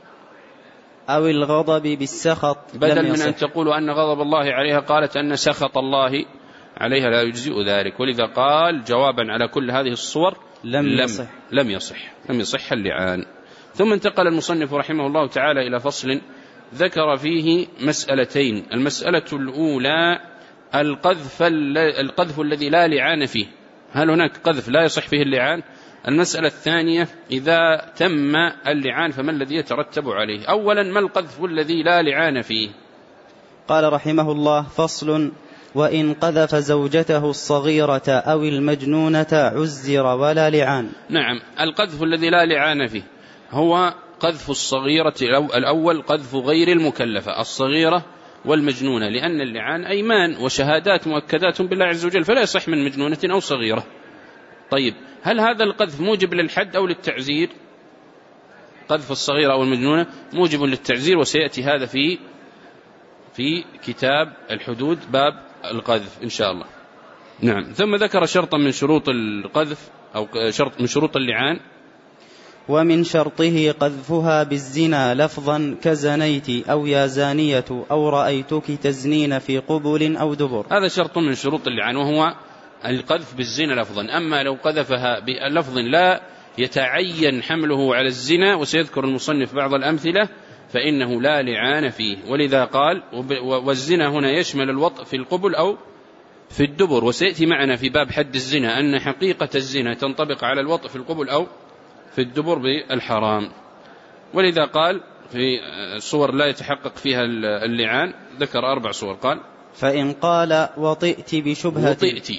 أو الغضب بالسخط، بدل من أن تقول أن غضب الله عليها قالت أن سخط الله عليها، لا يجزئ ذلك. ولذا قال جوابا على كل هذه الصور لم, لم يصح. لم يصح لم يصح اللعان. ثم انتقل المصنف رحمه الله تعالى إلى فصل ذكر فيه مسألتين. المسألة الأولى: القذف, القذف الذي لا لعان فيه، هل هناك قذف لا يصح فيه اللعان؟ المسألة الثانية: إذا تم اللعان فما الذي يترتب عليه؟ أولا، ما القذف الذي لا لعان فيه؟ قال رحمه الله: فصل: وإن قذف زوجته الصغيرة أو المجنونة عزر ولا لعان. نعم، القذف الذي لا لعان فيه هو قذف الصغيرة. الأول قذف غير المكلفة، الصغيرة والمجنونة، لأن اللعان أيمان وشهادات مؤكدات بالله عز وجل، فلا يصح من مجنونة أو صغيرة. طيب هل هذا القذف موجب للحد أو للتعزير؟ قذف الصغيرة أو المجنونة موجب للتعزير، وسيأتي هذا في في كتاب الحدود باب القذف إن شاء الله. نعم. ثم ذكر شرطا من شروط القذف أو شرط من شروط اللعان: ومن شرطه قذفها بالزنا لفظا كزنيت أو يا زانية أو رأيتك تزنين في قبل أو دبر. هذا شرط من شروط اللعان، وهو القذف بالزنا لفظا. أما لو قذفها بلفظ لا يتعين حمله على الزنا، وسيذكر المصنف بعض الأمثلة، فإنه لا لعان فيه. ولذا قال: والزنا هنا يشمل الوطء في القبل أو في الدبر. وسيأتي معنا في باب حد الزنا أن حقيقة الزنا تنطبق على الوطء في القبل أو في الدبر بالحرام. ولذا قال في صور لا يتحقق فيها اللعان، ذكر أربع صور. قال: فإن قال وطئت بشبهة وطئت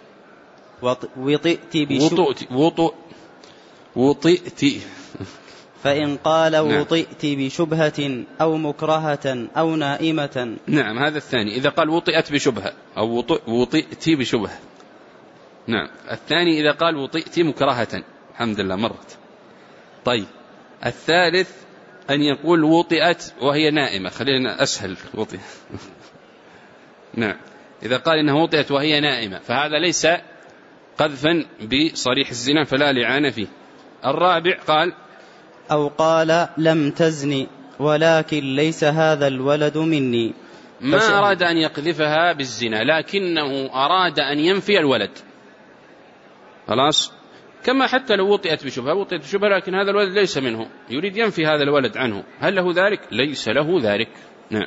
وطئت بشبهة وطئت فإن قال وطئت بشبهة أو مكرهة أو نائمة. نعم، هذا الثاني إذا قال وطئت بشبهة أو وطئت بشبهة. نعم. الثاني إذا قال وطئت مكرهة. الحمد لله مرت. طيب الثالث أن يقول وطئت وهي نائمة. خلينا أسهل. وطئ نعم. إذا قال إنها وطئت وهي نائمة فهذا ليس قذفا بصريح الزنا، فلا لعان فيه. الرابع قال: أو قال لم تزني ولكن ليس هذا الولد مني. ما أراد أن يقذفها بالزنا لكنه أراد أن ينفي الولد. خلاص، كما حتى لو وطئت بشبهة وطئت بشبهة لكن هذا الولد ليس منه، يريد ينفي هذا الولد عنه، هل له ذلك؟ ليس له ذلك. نعم.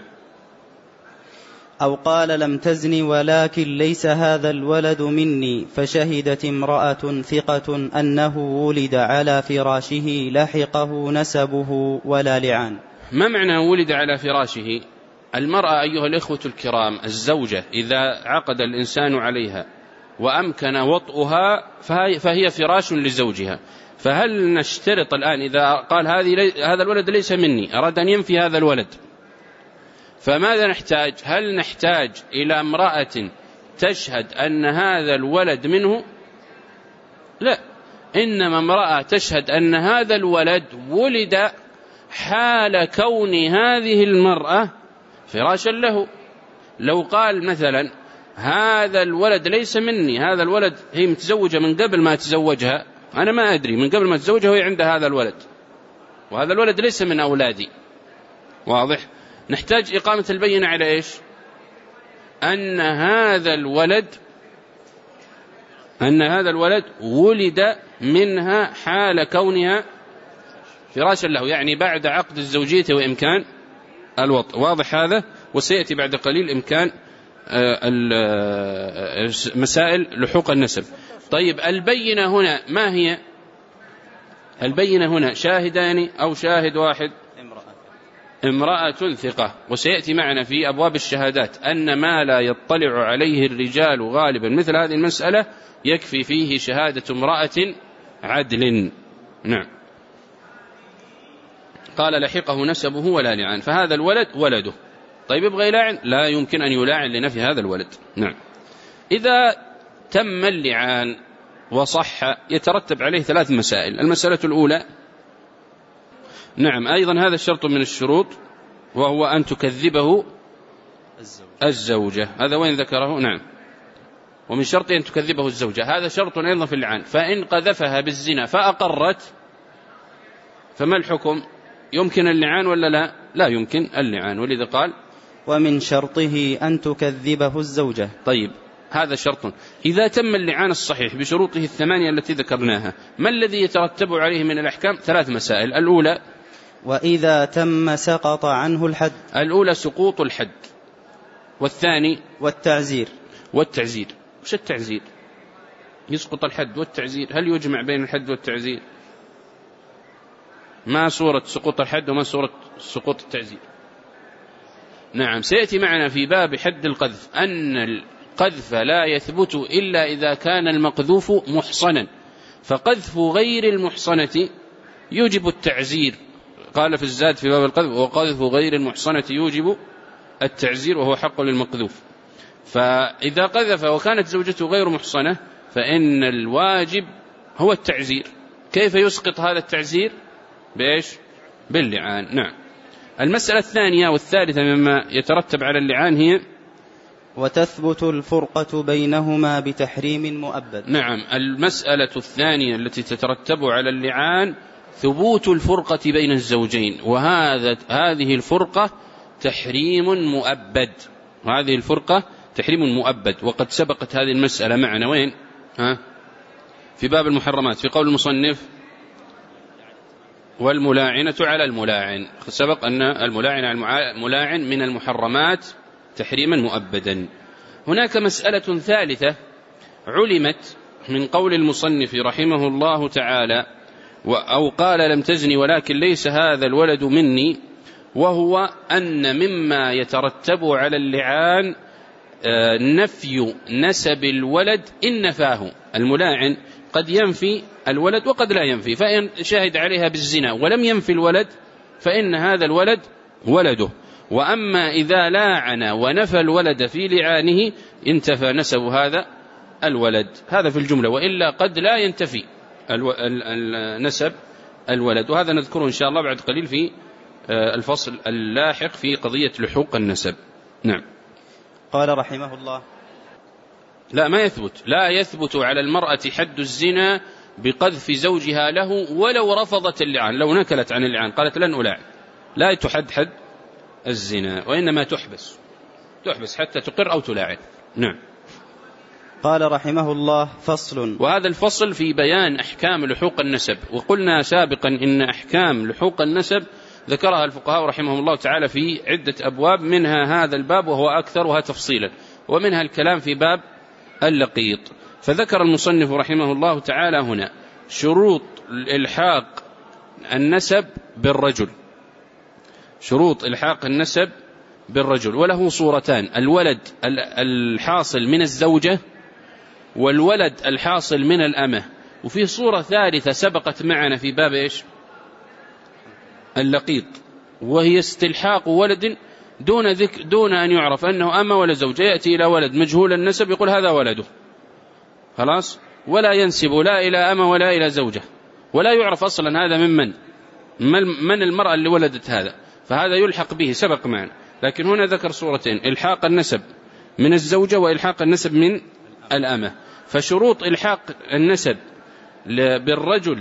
أو قال لم تزني ولكن ليس هذا الولد مني، فشهدت امرأة ثقة أنه ولد على فراشه لحقه نسبه ولا لعان. ما معنى ولد على فراشه؟ المرأة أيها الإخوة الكرام، الزوجة إذا عقد الإنسان عليها وأمكن وطئها فهي فراش لزوجها. فهل نشترط الآن إذا قال هذا الولد ليس مني، أراد أن ينفي هذا الولد، فماذا نحتاج؟ هل نحتاج إلى امرأة تشهد أن هذا الولد منه؟ لا، إنما امرأة تشهد أن هذا الولد ولد حال كون هذه المرأة فراشا له. لو قال مثلا هذا الولد ليس مني، هذا الولد هي متزوجة من قبل ما تزوجها، أنا ما أدري، من قبل ما تزوجها وهي عند هذا الولد، وهذا الولد ليس من أولادي. واضح؟ نحتاج إقامة البينة على إيش؟ أن هذا الولد أن هذا الولد ولد منها حال كونها فراشا له، يعني بعد عقد الزوجية وإمكان الوطء. واضح هذا؟ وسيأتي بعد قليل إمكان مسائل لحوق النسب. طيب البينة هنا ما هي؟ البينة هنا شاهدان أو شاهد واحد؟ امرأة ثقة. وسيأتي معنا في أبواب الشهادات أن ما لا يطلع عليه الرجال غالبا مثل هذه المسألة يكفي فيه شهادة امرأة عدل. نعم. قال لحقه نسبه ولا لعان، فهذا الولد ولده. طيب يبغى يلاعن؟ لا يمكن أن يلاعن لنفي هذا الولد. نعم. إذا تم اللعان وصح يترتب عليه ثلاث مسائل. المسألة الأولى، نعم أيضا هذا الشرط من الشروط، وهو أن تكذبه الزوجة. هذا وين ذكره؟ نعم. ومن شرط أن تكذبه الزوجة، هذا شرط أيضا في اللعان. فإن قذفها بالزنا فأقرت فما الحكم؟ يمكن اللعان ولا لا؟ لا يمكن اللعان. ولذا قال ومن شرطه أن تكذبه الزوجة. طيب هذا شرط. إذا تم اللعان الصحيح بشروطه الثمانية التي ذكرناها، ما الذي يترتب عليه من الأحكام؟ ثلاث مسائل. الأولى وإذا تم سقط عنه الحد. الأولى سقوط الحد، والثاني والتعزير. والتعزير. وش التعزير؟ يسقط الحد والتعزير، هل يجمع بين الحد والتعزير؟ ما صورة سقوط الحد وما صورة سقوط التعزير؟ نعم. سيأتي معنا في باب حد القذف أن القذف لا يثبت إلا إذا كان المقذوف محصنا، فقذف غير المحصنة يوجب التعزير. قال في الزاد في باب القذف وقذف غير المحصنة يوجب التعزير وهو حق للمقذوف. فإذا قذف وكانت زوجته غير محصنة فإن الواجب هو التعزير. كيف يسقط هذا التعزير؟ بإيش؟ باللعان. نعم. المسألة الثانية والثالثة مما يترتب على اللعان هي وتثبت الفرقة بينهما بتحريم مؤبد. نعم. المسألة الثانية التي تترتب على اللعان ثبوت الفرقة بين الزوجين، وهذا هذه الفرقة تحريم مؤبد. هذه الفرقة تحريم مؤبد، وقد سبقت هذه المسألة معنا وين؟ ها؟ في باب المحرمات في قول المصنف والملاعنة على الملاعن. سبق أن الملاعن على الملاعن من المحرمات تحريما مؤبدا. هناك مسألة ثالثة علمت من قول المصنف رحمه الله تعالى أو قال لم تزني ولكن ليس هذا الولد مني، وهو أن مما يترتب على اللعان نفي نسب الولد إن نفاه. الملاعن قد ينفي الولد وقد لا ينفي، فإن شهد عليها بالزنا ولم ينفي الولد فإن هذا الولد ولده. وأما إذا لاعن ونفى الولد في لعانه انتفى نسب هذا الولد. هذا في الجملة، وإلا قد لا ينتفي نسب الولد، وهذا نذكره إن شاء الله بعد قليل في الفصل اللاحق في قضية لحوق النسب. نعم. قال رحمه الله لا ما يثبت لا يثبت على المرأة حد الزنا بقذف زوجها له ولو رفضت اللعان، لو نكلت عن اللعان قالت لن ألاعن، لا تحد حد الزنا، وإنما تحبس تحبس حتى تقر أو تلاعن. نعم. قال رحمه الله فصل. وهذا الفصل في بيان أحكام لحوق النسب. وقلنا سابقا إن أحكام لحوق النسب ذكرها الفقهاء رحمهم الله تعالى في عدة أبواب، منها هذا الباب وهو أكثرها تفصيلا، ومنها الكلام في باب اللقيط. فذكر المصنف رحمه الله تعالى هنا شروط الإلحاق النسب بالرجل، شروط إلحاق النسب بالرجل، وله صورتان: الولد الحاصل من الزوجة والولد الحاصل من الأمة. وفي صورة ثالثة سبقت معنا في باب إيش؟ اللقيط، وهي استلحاق ولد دون ذكر دون أن يعرف أنه أمة ولا زوجة. يأتي إلى ولد مجهول النسب يقول هذا ولده خلاص، ولا ينسب لا إلى أمة ولا إلى زوجة، ولا يعرف أصلا هذا من من من المرأة اللي ولدت هذا، فهذا يلحق به سبق معنا. لكن هنا ذكر صورتين: إلحاق النسب من الزوجة وإلحاق النسب من الأمة. فشروط إلحاق النسب بالرجل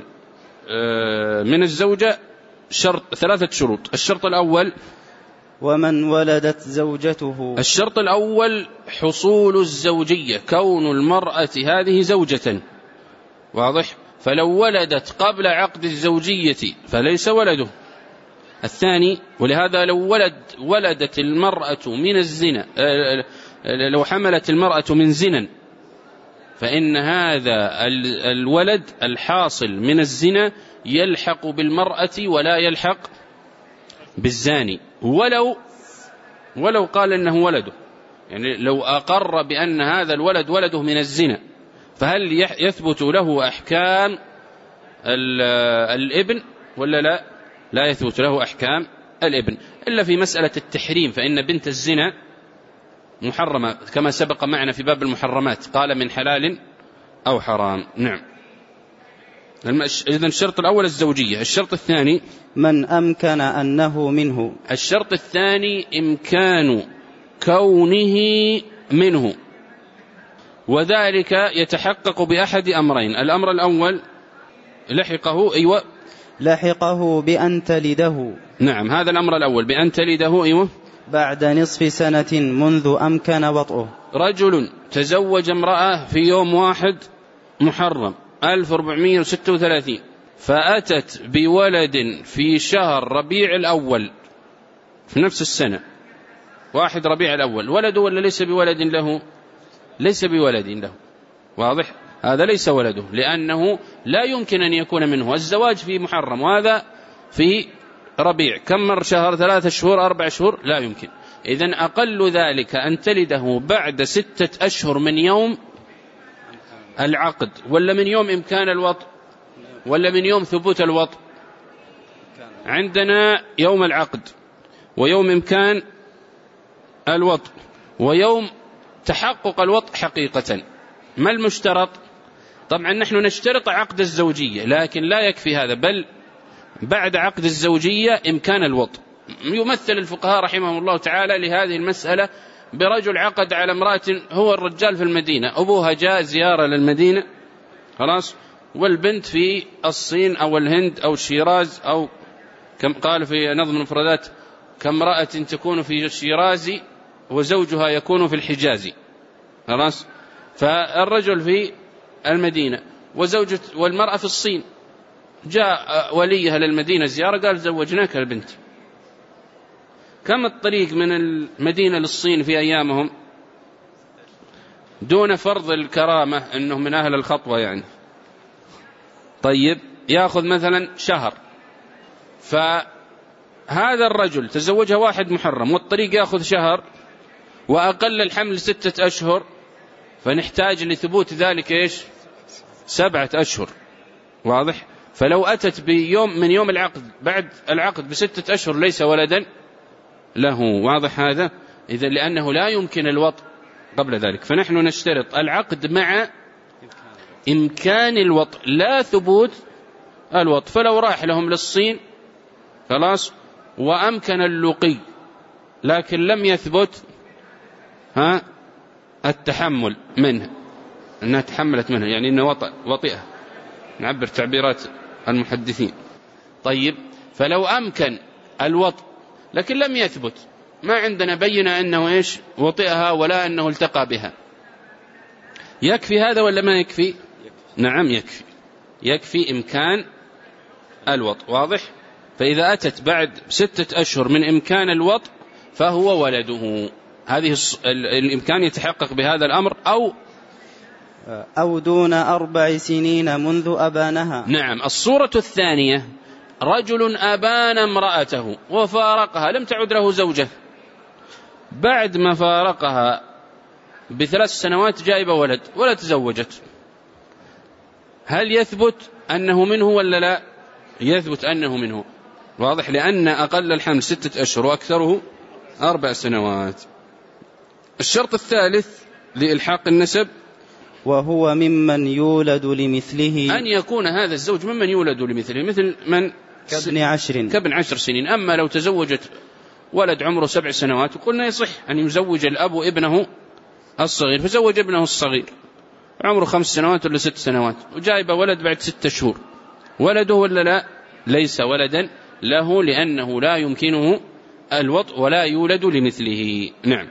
من الزوجة شرط ثلاثة شروط. الشرط الأول ومن ولدت زوجته. الشرط الأول حصول الزوجية، كون المرأة هذه زوجة، واضح؟ فلو ولدت قبل عقد الزوجية فليس ولده. الثاني، ولهذا لو ولد ولدت المرأة من الزنا، لو حملت المرأة من زنا فإن هذا الولد الحاصل من الزنا يلحق بالمرأة ولا يلحق بالزاني، ولو ولو قال إنه ولده. يعني لو أقر بأن هذا الولد ولده من الزنا، فهل يثبت له أحكام الابن ولا لا؟ لا يثبت له أحكام الابن إلا في مسألة التحريم، فإن بنت الزنا محرمة كما سبق معنا في باب المحرمات، قال من حلال أو حرام. نعم. إذن الشرط الأول الزوجية. الشرط الثاني من أمكن أنه منه. الشرط الثاني إمكان كونه منه، وذلك يتحقق بأحد أمرين. الأمر الأول لحقه أيوة لحقه بأن تلده. نعم، هذا الأمر الأول بأن تلده أيوة بعد نصف سنة منذ أمكن وطئه. رجل تزوج امرأة في يوم واحد محرم ألف وأربعمائة وستة وثلاثين، فأتت بولد في شهر ربيع الأول في نفس السنة، واحد ربيع الأول، ولده ولا ليس بولد له؟ ليس بولد له، واضح؟ هذا ليس ولده، لأنه لا يمكن أن يكون منه. الزواج في محرم وهذا في ربيع، كم مر شهر؟ ثلاثة شهور أربع شهور؟ لا يمكن. إذن أقل ذلك أن تلده بعد ستة أشهر من يوم العقد، ولا من يوم إمكان الوطء، ولا من يوم ثبوت الوطء؟ عندنا يوم العقد ويوم إمكان الوطء ويوم تحقق الوطء حقيقة. ما المشترط؟ طبعا نحن نشترط عقد الزوجية، لكن لا يكفي هذا، بل بعد عقد الزوجية إمكان الوطء. يمثل الفقهاء رحمهم الله تعالى لهذه المسألة برجل عقد على امرأة، هو الرجال في المدينة، أبوها جاء زيارة للمدينة خلاص، والبنت في الصين أو الهند أو الشيراز، أو كم قال في نظم المفردات كامرأة تكون في الشيراز وزوجها يكون في الحجاز خلاص. فالرجل في المدينة وزوجة والمرأة في الصين، جاء وليها للمدينة زيارة قال زوجناك البنت. كم الطريق من المدينة للصين في أيامهم دون فرض الكرامة أنه من أهل الخطوة يعني؟ طيب يأخذ مثلا شهر، فهذا الرجل تزوجها واحد محرم والطريق يأخذ شهر وأقل الحمل ستة أشهر، فنحتاج لثبوت ذلك إيش؟ سبعة أشهر. واضح؟ فلو أتت بيوم من يوم العقد بعد العقد بستة أشهر ليس ولدا له. واضح هذا؟ إذا لأنه لا يمكن الوطء قبل ذلك، فنحن نشترط العقد مع إمكان الوطء لا ثبوت الوطء. فلو راح لهم للصين خلاص وأمكن اللقي لكن لم يثبت ها التحمل منه، أنها تحملت منه، يعني أنه وطئ وطئها، نعبر تعبيرات المحدثين. طيب فلو أمكن الوطء لكن لم يثبت، ما عندنا بينة أنه إيش وطئها ولا أنه التقى بها، يكفي هذا ولا ما يكفي؟ نعم يكفي، يكفي إمكان الوطء. واضح؟ فإذا أتت بعد ستة أشهر من إمكان الوطء فهو ولده. هذه الإمكان يتحقق بهذا الأمر، أو أو دون أربع سنين منذ أبانها. نعم. الصورة الثانية رجل أبان امرأته وفارقها، لم تعد له زوجة، بعد ما فارقها بثلاث سنوات جايبة ولد ولا تزوجت، هل يثبت أنه منه ولا لا؟ يثبت أنه منه. واضح؟ لأن أقل الحمل ستة أشهر وأكثره أربع سنوات. الشرط الثالث لإلحاق النسب وهو ممن يولد لمثله، أن يكون هذا الزوج ممن يولد لمثله، مثل من كابن عشر كابن عشر سنين. أما لو تزوجت ولد عمره سبع سنوات وقلنا يصح أن يزوج الأب ابنه الصغير، فزوج ابنه الصغير عمره خمس سنوات ولا ست سنوات وجايب ولد بعد ستة شهور، ولده ولا لا؟ ليس ولدا له، لأنه لا يمكنه الوطء ولا يولد لمثله. نعم.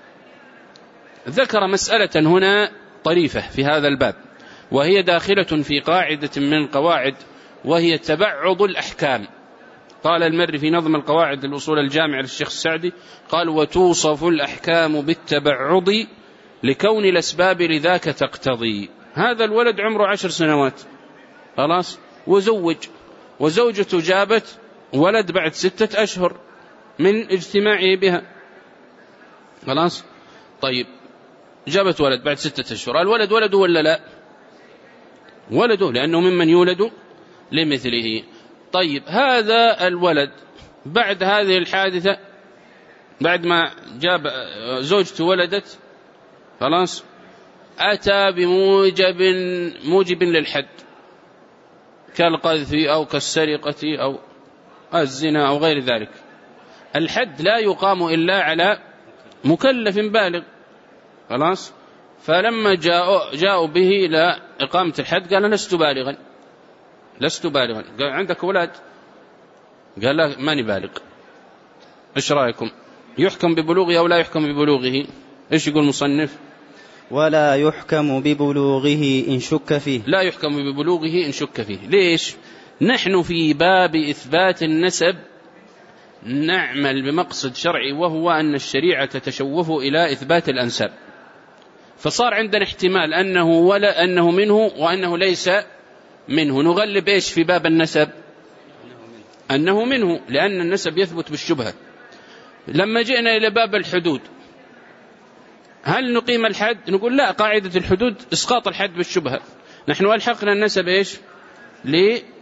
ذكر مسألة هنا طريفة في هذا الباب، وهي داخلة في قاعدة من القواعد، وهي تبعض الأحكام. قال المري في نظم القواعد الأصول الجامع للشيخ السعدي قال: وتوصف الأحكام بالتبعض لكون الأسباب لذاك تقتضي. هذا الولد عمره عشر سنوات خلاص وزوج، وزوجته جابت ولد بعد ستة أشهر من اجتماعه بها خلاص. طيب جابت ولد بعد ستة أشهر، الولد ولده ولا لا؟ ولده، لأنه ممن يولد لمثله. طيب هذا الولد بعد هذه الحادثة، بعد ما جاب زوجته ولدت خلاص، أتى بموجب موجب للحد كالقذف أو كالسرقة أو الزنا أو غير ذلك. الحد لا يقام إلا على مكلف بالغ خلاص. فلما جاءوا, جاءوا به إلى إقامة الحد قال: لست بالغا لست بالغا. قال: عندك أولاد؟ قال: لا ماني بالغ. إيش رأيكم؟ يحكم ببلوغه أو لا يحكم ببلوغه؟ إيش يقول المصنف؟ ولا يحكم ببلوغه إن شك فيه. لا يحكم ببلوغه إن شك فيه. ليش؟ نحن في باب إثبات النسب نعمل بمقصد شرعي، وهو أن الشريعة تتشوف إلى إثبات الأنساب، فصار عندنا احتمال أنه ولا أنه منه وأنه ليس منه. نغلب إيش في باب النسب؟ أنه منه، لأن النسب يثبت بالشبهة. لما جئنا إلى باب الحدود، هل نقيم الحد؟ نقول لا، قاعدة الحدود إسقاط الحد بالشبهة. نحن ألحقنا النسب إيش؟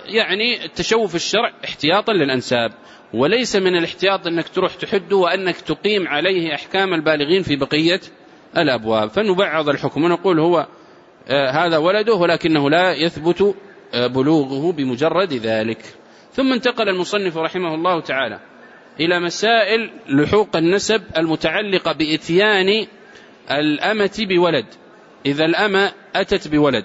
يعني التشوف الشرع احتياطا للأنساب، وليس من الاحتياط أنك تروح تحده وأنك تقيم عليه أحكام البالغين في بقية الأبواب، فنبعض الحكم ونقول هو آه هذا ولده ولكنه لا يثبت آه بلوغه بمجرد ذلك. ثم انتقل المصنف رحمه الله تعالى إلى مسائل لحوق النسب المتعلقة بإتيان الأمة بولد. إذا الأمة أتت بولد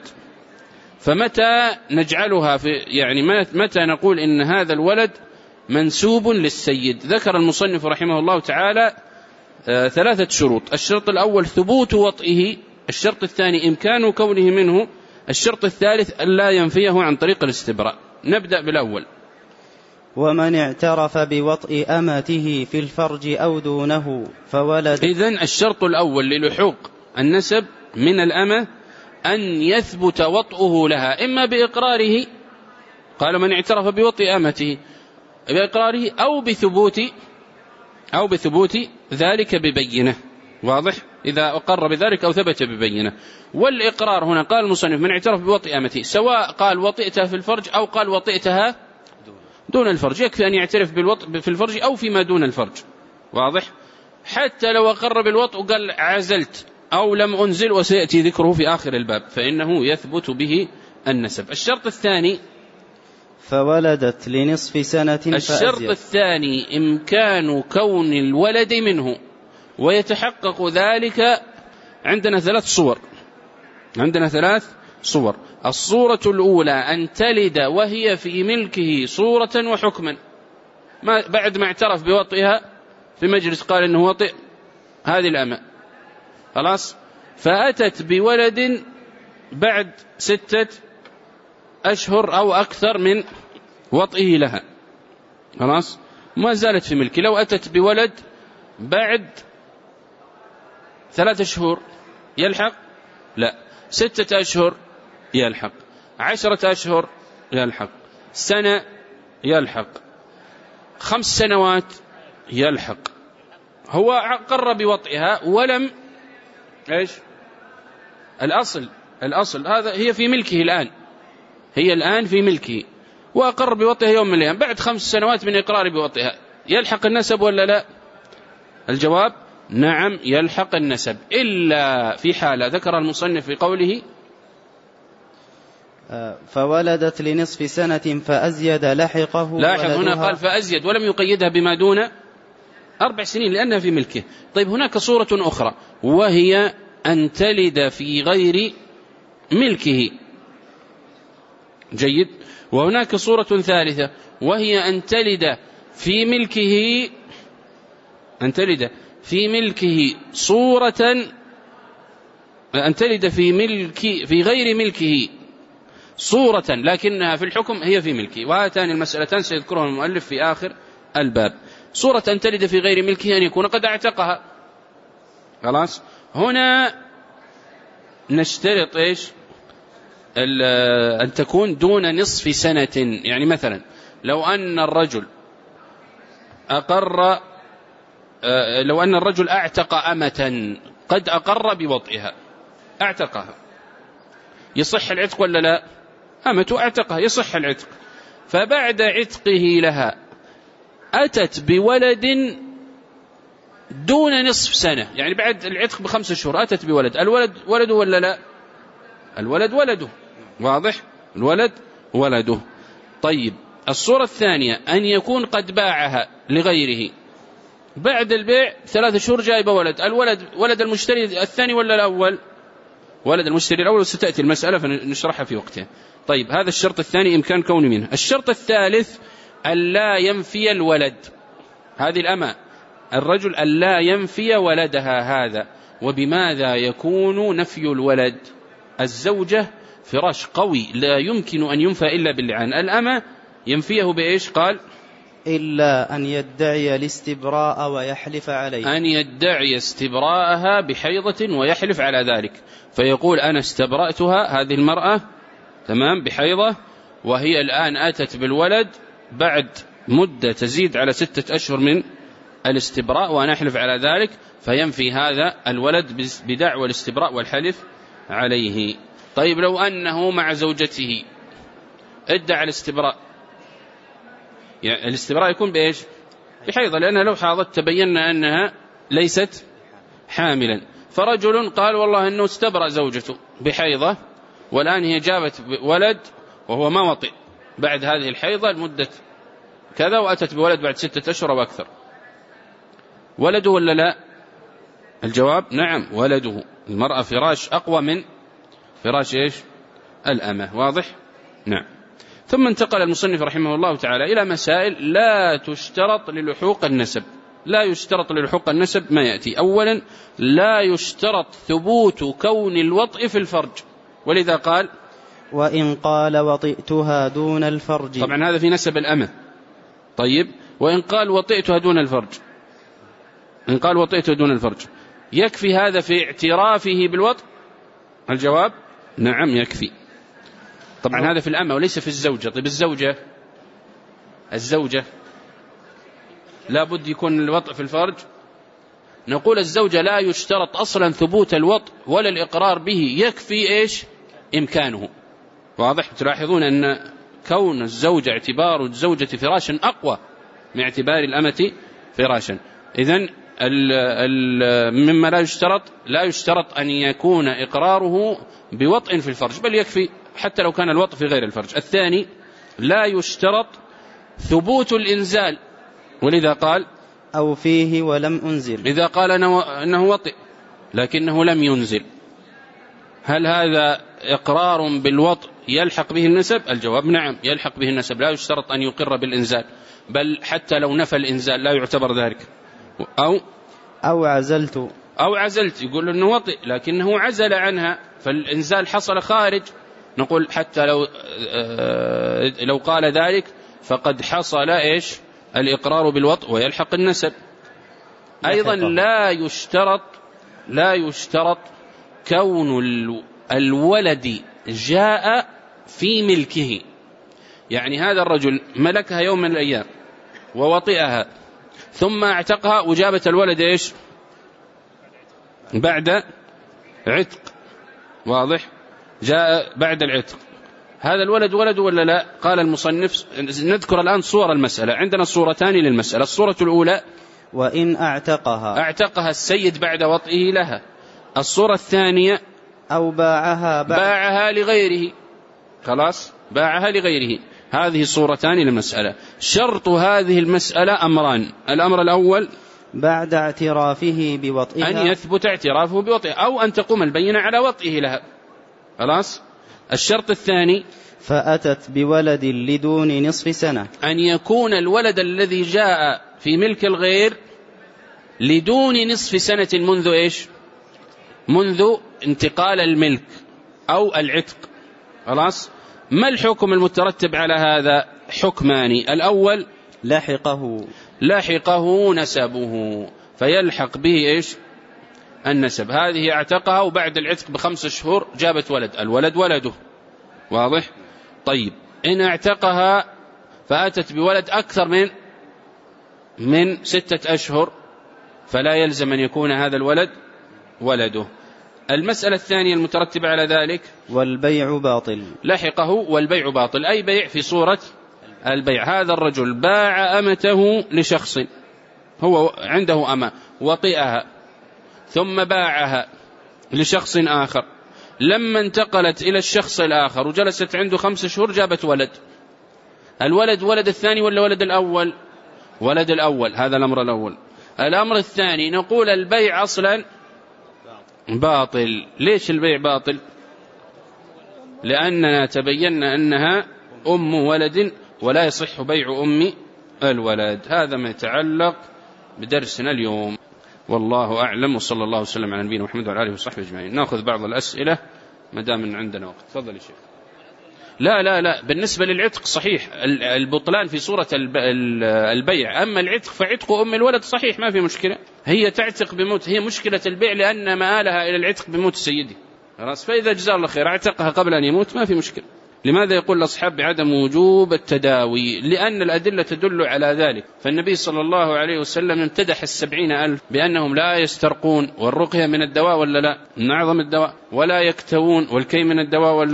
فمتى نجعلها في يعني متى نقول إن هذا الولد منسوب للسيد؟ ذكر المصنف رحمه الله تعالى آه ثلاثة شروط. الشرط الأول ثبوت وطئه، الشرط الثاني إمكان كونه منه، الشرط الثالث ألا ينفيه عن طريق الاستبراء. نبدأ بالأول. ومن اعترف بوطئ أمته في الفرج أو دونه فولد. إذن الشرط الأول للحوق النسب من الأمة أن يثبت وطئه لها، إما بإقراره، قال من اعترف بوطئ أمته بإقراره، أو بثبوت أو بثبوت ذلك ببينة. واضح؟ إذا أقر بذلك أو ثبت ببينة. والإقرار هنا قال المصنف من اعترف بوطئ أمته، سواء قال وطئتها في الفرج أو قال وطئتها دون الفرج، يكفي أن يعترف بالوطء في الفرج أو فيما دون الفرج. واضح؟ حتى لو أقر بالوطء وقال عزلت أو لم أنزل، وسيأتي ذكره في آخر الباب، فإنه يثبت به النسب. الشرط الثاني فولدت لنصف سنة فأزيد. الشرط الثاني إمكان كون الولد منه، ويتحقق ذلك عندنا ثلاث صور عندنا ثلاث صور. الصورة الأولى أن تلد وهي في ملكه صورة وحكما، ما بعد ما اعترف بوطئها في مجلس قال إنه وطئ هذه الأمة، خلاص، فأتت بولد بعد ستة أشهر أو أكثر من وطئه لها، خلاص، ما زالت في ملكه. لو أتت بولد بعد ثلاثة شهور يلحق؟ لا. ستة أشهر يلحق، عشرة أشهر يلحق، سنة يلحق، خمس سنوات يلحق. هو أقر بوطئها ولم إيش الأصل الأصل هذا هي في ملكه الآن، هي الآن في ملكه، وأقر بوطئها يوم من الأيام، بعد خمس سنوات من إقرار بوطئها يلحق النسب ولا لا؟ الجواب نعم يلحق النسب، إلا في حالة ذكر المصنف في قوله فولدت لنصف سنة فأزيد لحقه. لاحظ هنا قال فأزيد ولم يقيدها بما دون أربع سنين لأنها في ملكه. طيب هناك صورة أخرى وهي أن تلد في غير ملكه، جيد. وهناك صورة ثالثة وهي أن تلد في ملكه أن تلد في ملكه صورة أن تلد في ملك في غير ملكه صورة لكنها في الحكم هي في ملكه. وهاتان المسألتان سيذكرها المؤلف في آخر الباب. صورة أن تلد في غير ملكه أن يكون قد اعتقها، خلاص. هنا نشترط إيش أن تكون دون نصف سنة. يعني مثلا لو أن الرجل أقر لو أن الرجل اعتق أمة قد أقر بوطئها، اعتقها، يصح العتق ولا لا؟ أمة اعتقها يصح العتق، فبعد عتقه لها أتت بولد دون نصف سنة، يعني بعد العتق بخمس شهور أتت بولد، الولد ولده ولا لا؟ الولد ولده، واضح، الولد ولده. طيب الصورة الثانية أن يكون قد باعها لغيره، بعد البيع ثلاثة شهور جايب ولد، الولد ولد المشتري الثاني ولا الأول؟ ولد المشتري الأول، وستأتي المسألة فنشرحها في وقتها. طيب هذا الشرط الثاني إمكان كون منه. الشرط الثالث ألا ينفي الولد، هذه الأمة الرجل ألا ينفي ولدها. هذا وبماذا يكون نفي الولد؟ الزوجة فراش قوي لا يمكن أن ينفى إلا باللعان، الأمة ينفيه بإيش؟ قال إلا أن يدعي الاستبراء ويحلف عليه، أن يدعي استبراءها بحيضة ويحلف على ذلك، فيقول أنا استبرأتها هذه المرأة تمام بحيضة، وهي الآن أتت بالولد بعد مدة تزيد على ستة أشهر من الاستبراء، وأنا أحلف على ذلك، فينفي هذا الولد بدعوى الاستبراء والحلف عليه. طيب لو أنه مع زوجته ادعى الاستبراء، يعني الاستبراء يكون بإيش؟ بحيضة، لأنها لو حاضت تبيننا أنها ليست حاملا. فرجل قال والله أنه استبرأ زوجته بحيضة والآن هي جابت ولد وهو ما وطئ بعد هذه الحيضة المدة كذا، وأتت بولد بعد ستة أشهر وأكثر، ولده ولا لا؟ الجواب نعم ولده. المرأة فراش أقوى من فراش إيش؟ الأمة. واضح؟ نعم. ثم انتقل المصنف رحمه الله تعالى إلى مسائل لا تشترط للحوق النسب. لا يشترط للحوق النسب ما يأتي. أولا لا يشترط ثبوت كون الوطء في الفرج، ولذا قال وإن قال وطئتها دون الفرج. طبعا هذا في نسب الأمة. طيب وإن قال وطئتها دون الفرج، إن قال وطئتها دون الفرج يكفي هذا في اعترافه بالوطء؟ الجواب نعم يكفي. طبعا هذا في الأمة وليس في الزوجة. طيب الزوجة، الزوجة لا بد يكون الوطء في الفرج. نقول الزوجة لا يشترط أصلا ثبوت الوطء ولا الإقرار به، يكفي إيش؟ إمكانه. واضح؟ تلاحظون أن كون الزوجة اعتبار الزوجة فراشا أقوى من اعتبار الأمة فراشا. إذن مما لا يشترط، لا يشترط أن يكون إقراره بوطء في الفرج، بل يكفي حتى لو كان الوطء في غير الفرج. الثاني لا يشترط ثبوت الإنزال، ولذا قال أو فيه ولم أنزل. إذا قال أنه وطئ لكنه لم ينزل، هل هذا إقرار بالوطء يلحق به النسب؟ الجواب نعم يلحق به النسب، لا يشترط أن يقر بالإنزال، بل حتى لو نفى الإنزال لا يعتبر ذلك. أو أو عزلت أو عزلت، يقول أنه وطئ لكنه عزل عنها فالإنزال حصل خارج، نقول حتى لو لو قال ذلك فقد حصل إيش؟ الإقرار بالوطء ويلحق النسب. أيضا لا يشترط لا يشترط كون الولد جاء في ملكه، يعني هذا الرجل ملكها يوم من الأيام ووطئها ثم اعتقها وجابت الولد إيش؟ بعد عتق. واضح؟ جاء بعد العتق، هذا الولد ولد ولا لا؟ قال المصنف نذكر الآن صور المسألة. عندنا صورتان للمسألة. الصورة الأولى وإن اعتقها اعتقها السيد بعد وطئه لها. الصورة الثانية أو باعها بعد باعها لغيره، خلاص باعها لغيره. هذه صورتان للمسألة. شرط هذه المسألة أمران. الأمر الأول بعد اعترافه بوطئها، أن يثبت اعترافه بوطئها أو أن تقوم البينة على وطئه لها، خلاص. الشرط الثاني فأتت بولد لدون نصف سنة، أن يكون الولد الذي جاء في ملك الغير لدون نصف سنة منذ إيش؟ منذ انتقال الملك أو العتق، خلاص. ما الحكم المترتب على هذا؟ حكمان. الأول لحقه لحقه نسبه، فيلحق به إيش؟ النسب. هذه اعتقها وبعد العتق بخمس شهور جابت ولد، الولد ولده. واضح؟ طيب إن اعتقها فأتت بولد أكثر من من ستة أشهر فلا يلزم أن يكون هذا الولد ولده. المسألة الثانية المترتبة على ذلك والبيع باطل. لحقه والبيع باطل، أي بيع في صورة البيع. هذا الرجل باع أمته لشخص، هو عنده أمة وطئها ثم باعها لشخص آخر، لما انتقلت إلى الشخص الآخر وجلست عنده خمس شهور جابت ولد. الولد ولد الثاني ولا ولد الأول؟ ولد الأول. هذا الأمر الأول. الأمر الثاني نقول البيع أصلا باطل. ليش البيع باطل؟ لأننا تبينا أنها أم ولد ولا يصح بيع أم الولد. هذا ما يتعلق بدرسنا اليوم، والله أعلم، وصلى الله وسلم على نبينا محمد وعلى آله وصحبه أجمعين. نأخذ بعض الأسئلة ما دام عندنا وقت. تفضل يا شيخ. لا لا لا بالنسبة للعتق صحيح البطلان في صورة البيع، أما العتق فعتق أم الولد صحيح ما في مشكلة، هي تعتق بموت، هي مشكلة البيع لأن مآلها إلى العتق بموت سيدي، خلاص. فإذا جزاه الله خير اعتقها قبل أن يموت ما في مشكلة. لماذا يقول الأصحاب بعدم وجوب التداوي؟ لأن الأدلة تدل على ذلك. فالنبي صلى الله عليه وسلم امتدح السبعين ألف بأنهم لا يسترقون، والرقية من الدواء ولا لا؟ من أعظم الدواء. ولا يكتوون، والكي من الدواء ولا لا؟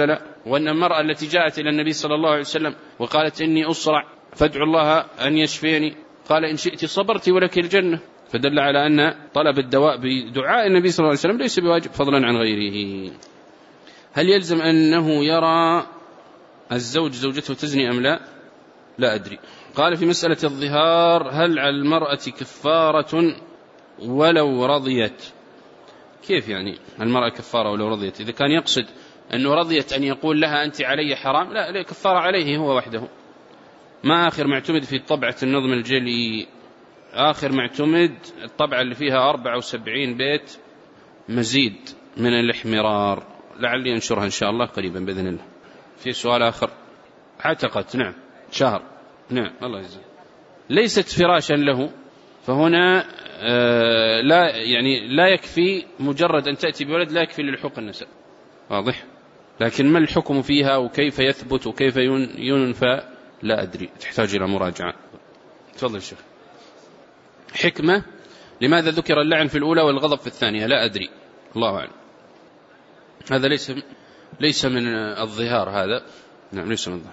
وأن المرأة التي جاءت إلى النبي صلى الله عليه وسلم وقالت إني أصرع فادعو الله أن يشفيني، قال إن شئت صبرت ولك الجنة، فدل على أن طلب الدواء بدعاء النبي صلى الله عليه وسلم ليس بواجب فضلا عن غيره. هل يلزم أنه يرى الزوج زوجته تزني أم لا؟ لا أدري. قال في مسألة الظهار هل على المرأة كفارة ولو رضيت؟ كيف يعني المرأة كفارة ولو رضيت؟ إذا كان يقصد أنه رضيت أن يقول لها أنت علي حرام، لا لا كفارة عليه هو وحده. ما آخر معتمد في طبعة النظم الجلي، آخر معتمد الطبعة اللي فيها أربعة وسبعين بيت مزيد من الاحمرار، لعلي أنشرها إن شاء الله قريبا بإذن الله. في سؤال آخر؟ اعتقدت نعم شهر نعم الله يجزاك. ليست فراشا له، فهنا آه لا يعني لا يكفي مجرد أن تأتي بولد، لا يكفي للحق النسب، واضح؟ لكن ما الحكم فيها وكيف يثبت وكيف ينفى لا أدري، تحتاج إلى مراجعة. تفضل الشيخ. حكمة لماذا ذكر اللعن في الأولى والغضب في الثانية؟ لا أدري الله أعلم. هذا ليس ليس من الظهار، هذا نعم ليس من الظهار.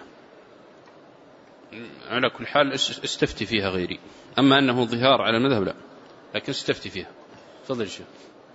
على كل حال استفتي فيها غيري، أما أنه ظهار على المذهب لا، لكن استفتي فيها. تفضل الشيخ.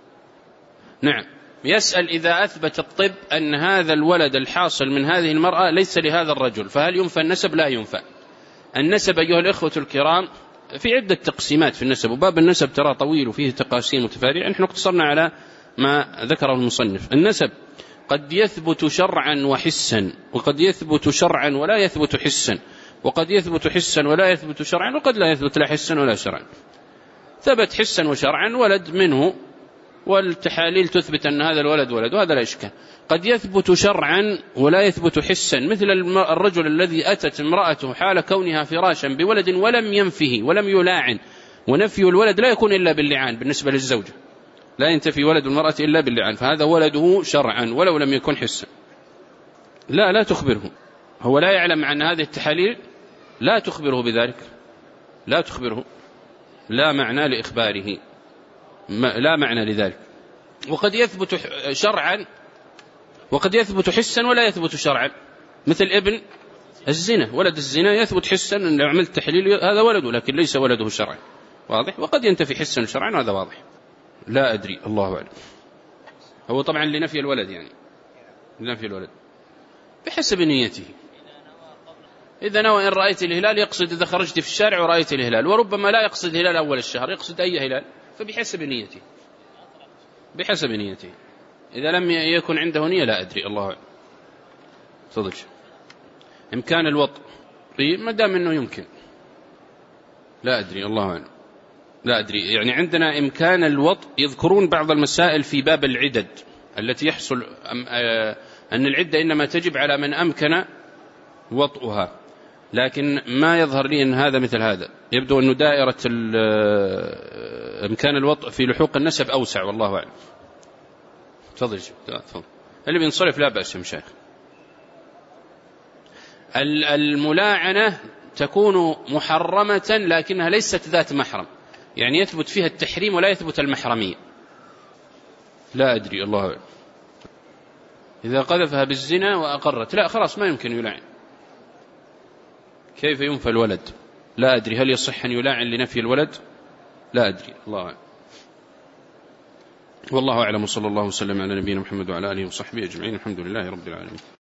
نعم يسأل إذا أثبت الطب أن هذا الولد الحاصل من هذه المرأة ليس لهذا الرجل فهل ينفى النسب؟ لا ينفى النسب أيها الإخوة الكرام. في عدة تقسيمات في النسب، وباب النسب ترى طويل وفيه تقاسيم وتفاريع، نحن اقتصرنا على ما ذكره المصنف. النسب قد يثبت شرعا وحسا، وقد يثبت شرعا ولا يثبت حسا، وقد يثبت حسا ولا يثبت شرعا، وقد لا يثبت لا حسا ولا شرعا. ثبت حسا وشرعا ولد منه، والتحاليل تثبت أن هذا الولد ولد، وهذا لا إشكال. قد يثبت شرعا ولا يثبت حسا، مثل الرجل الذي أتت امرأته حال كونها فراشا بولد ولم ينفه ولم يلاعن، ونفي الولد لا يكون إلا باللعان بالنسبة للزوجة، لا ينتفي ولد المرأة إلا باللعان، فهذا ولده شرعا ولو لم يكن حسا. لا لا تخبره، هو لا يعلم عن هذه التحاليل، لا تخبره بذلك، لا تخبره، لا معنى لإخباره، لا معنى لذلك. وقد يثبت شرعا وقد يثبت حسا ولا يثبت شرعا، مثل ابن الزنا، ولد الزنا يثبت حسا أن لو عملت تحليل هذا ولده، لكن ليس ولده شرعا، واضح؟ وقد ينتفي حسا شرعا، هذا واضح. لا أدري الله أعلم. هو طبعا لنفي الولد، يعني لنفي الولد بحسب نيته. إذا نوى إن رأيت الهلال يقصد إذا خرجت في الشارع ورأيت الهلال، وربما لا يقصد هلال أول الشهر، يقصد أي هلال، فبحسب نيته، بحسب نيته. إذا لم يكن عنده نية لا أدري الله أعلم. تفضل. إمكان الوطء ما دام أنه يمكن، لا أدري الله أعلم، لا أدري. يعني عندنا إمكان الوطء، يذكرون بعض المسائل في باب العدد التي يحصل أن العدة إنما تجب على من أمكن وطئها، لكن ما يظهر لي أن هذا مثل هذا. يبدو أن دائرة إمكان الوطء في لحوق النسب أوسع والله أعلم. تفضل تفضل. اللي بينصرف لا بأس يا مشايخ. الملاعنة تكون محرمة لكنها ليست ذات محرم، يعني يثبت فيها التحريم ولا يثبت المحرمية. لا أدري الله أعلم. إذا قذفها بالزنا وأقرت لا خلاص ما يمكن يلاعن. كيف ينفى الولد؟ لا أدري. هل يصح أن يلاعن لنفي الولد؟ لا أدري الله أعلم. والله أعلم، وصلى الله وسلم على نبينا محمد وعلى آله وصحبه أجمعين. الحمد لله رب العالمين.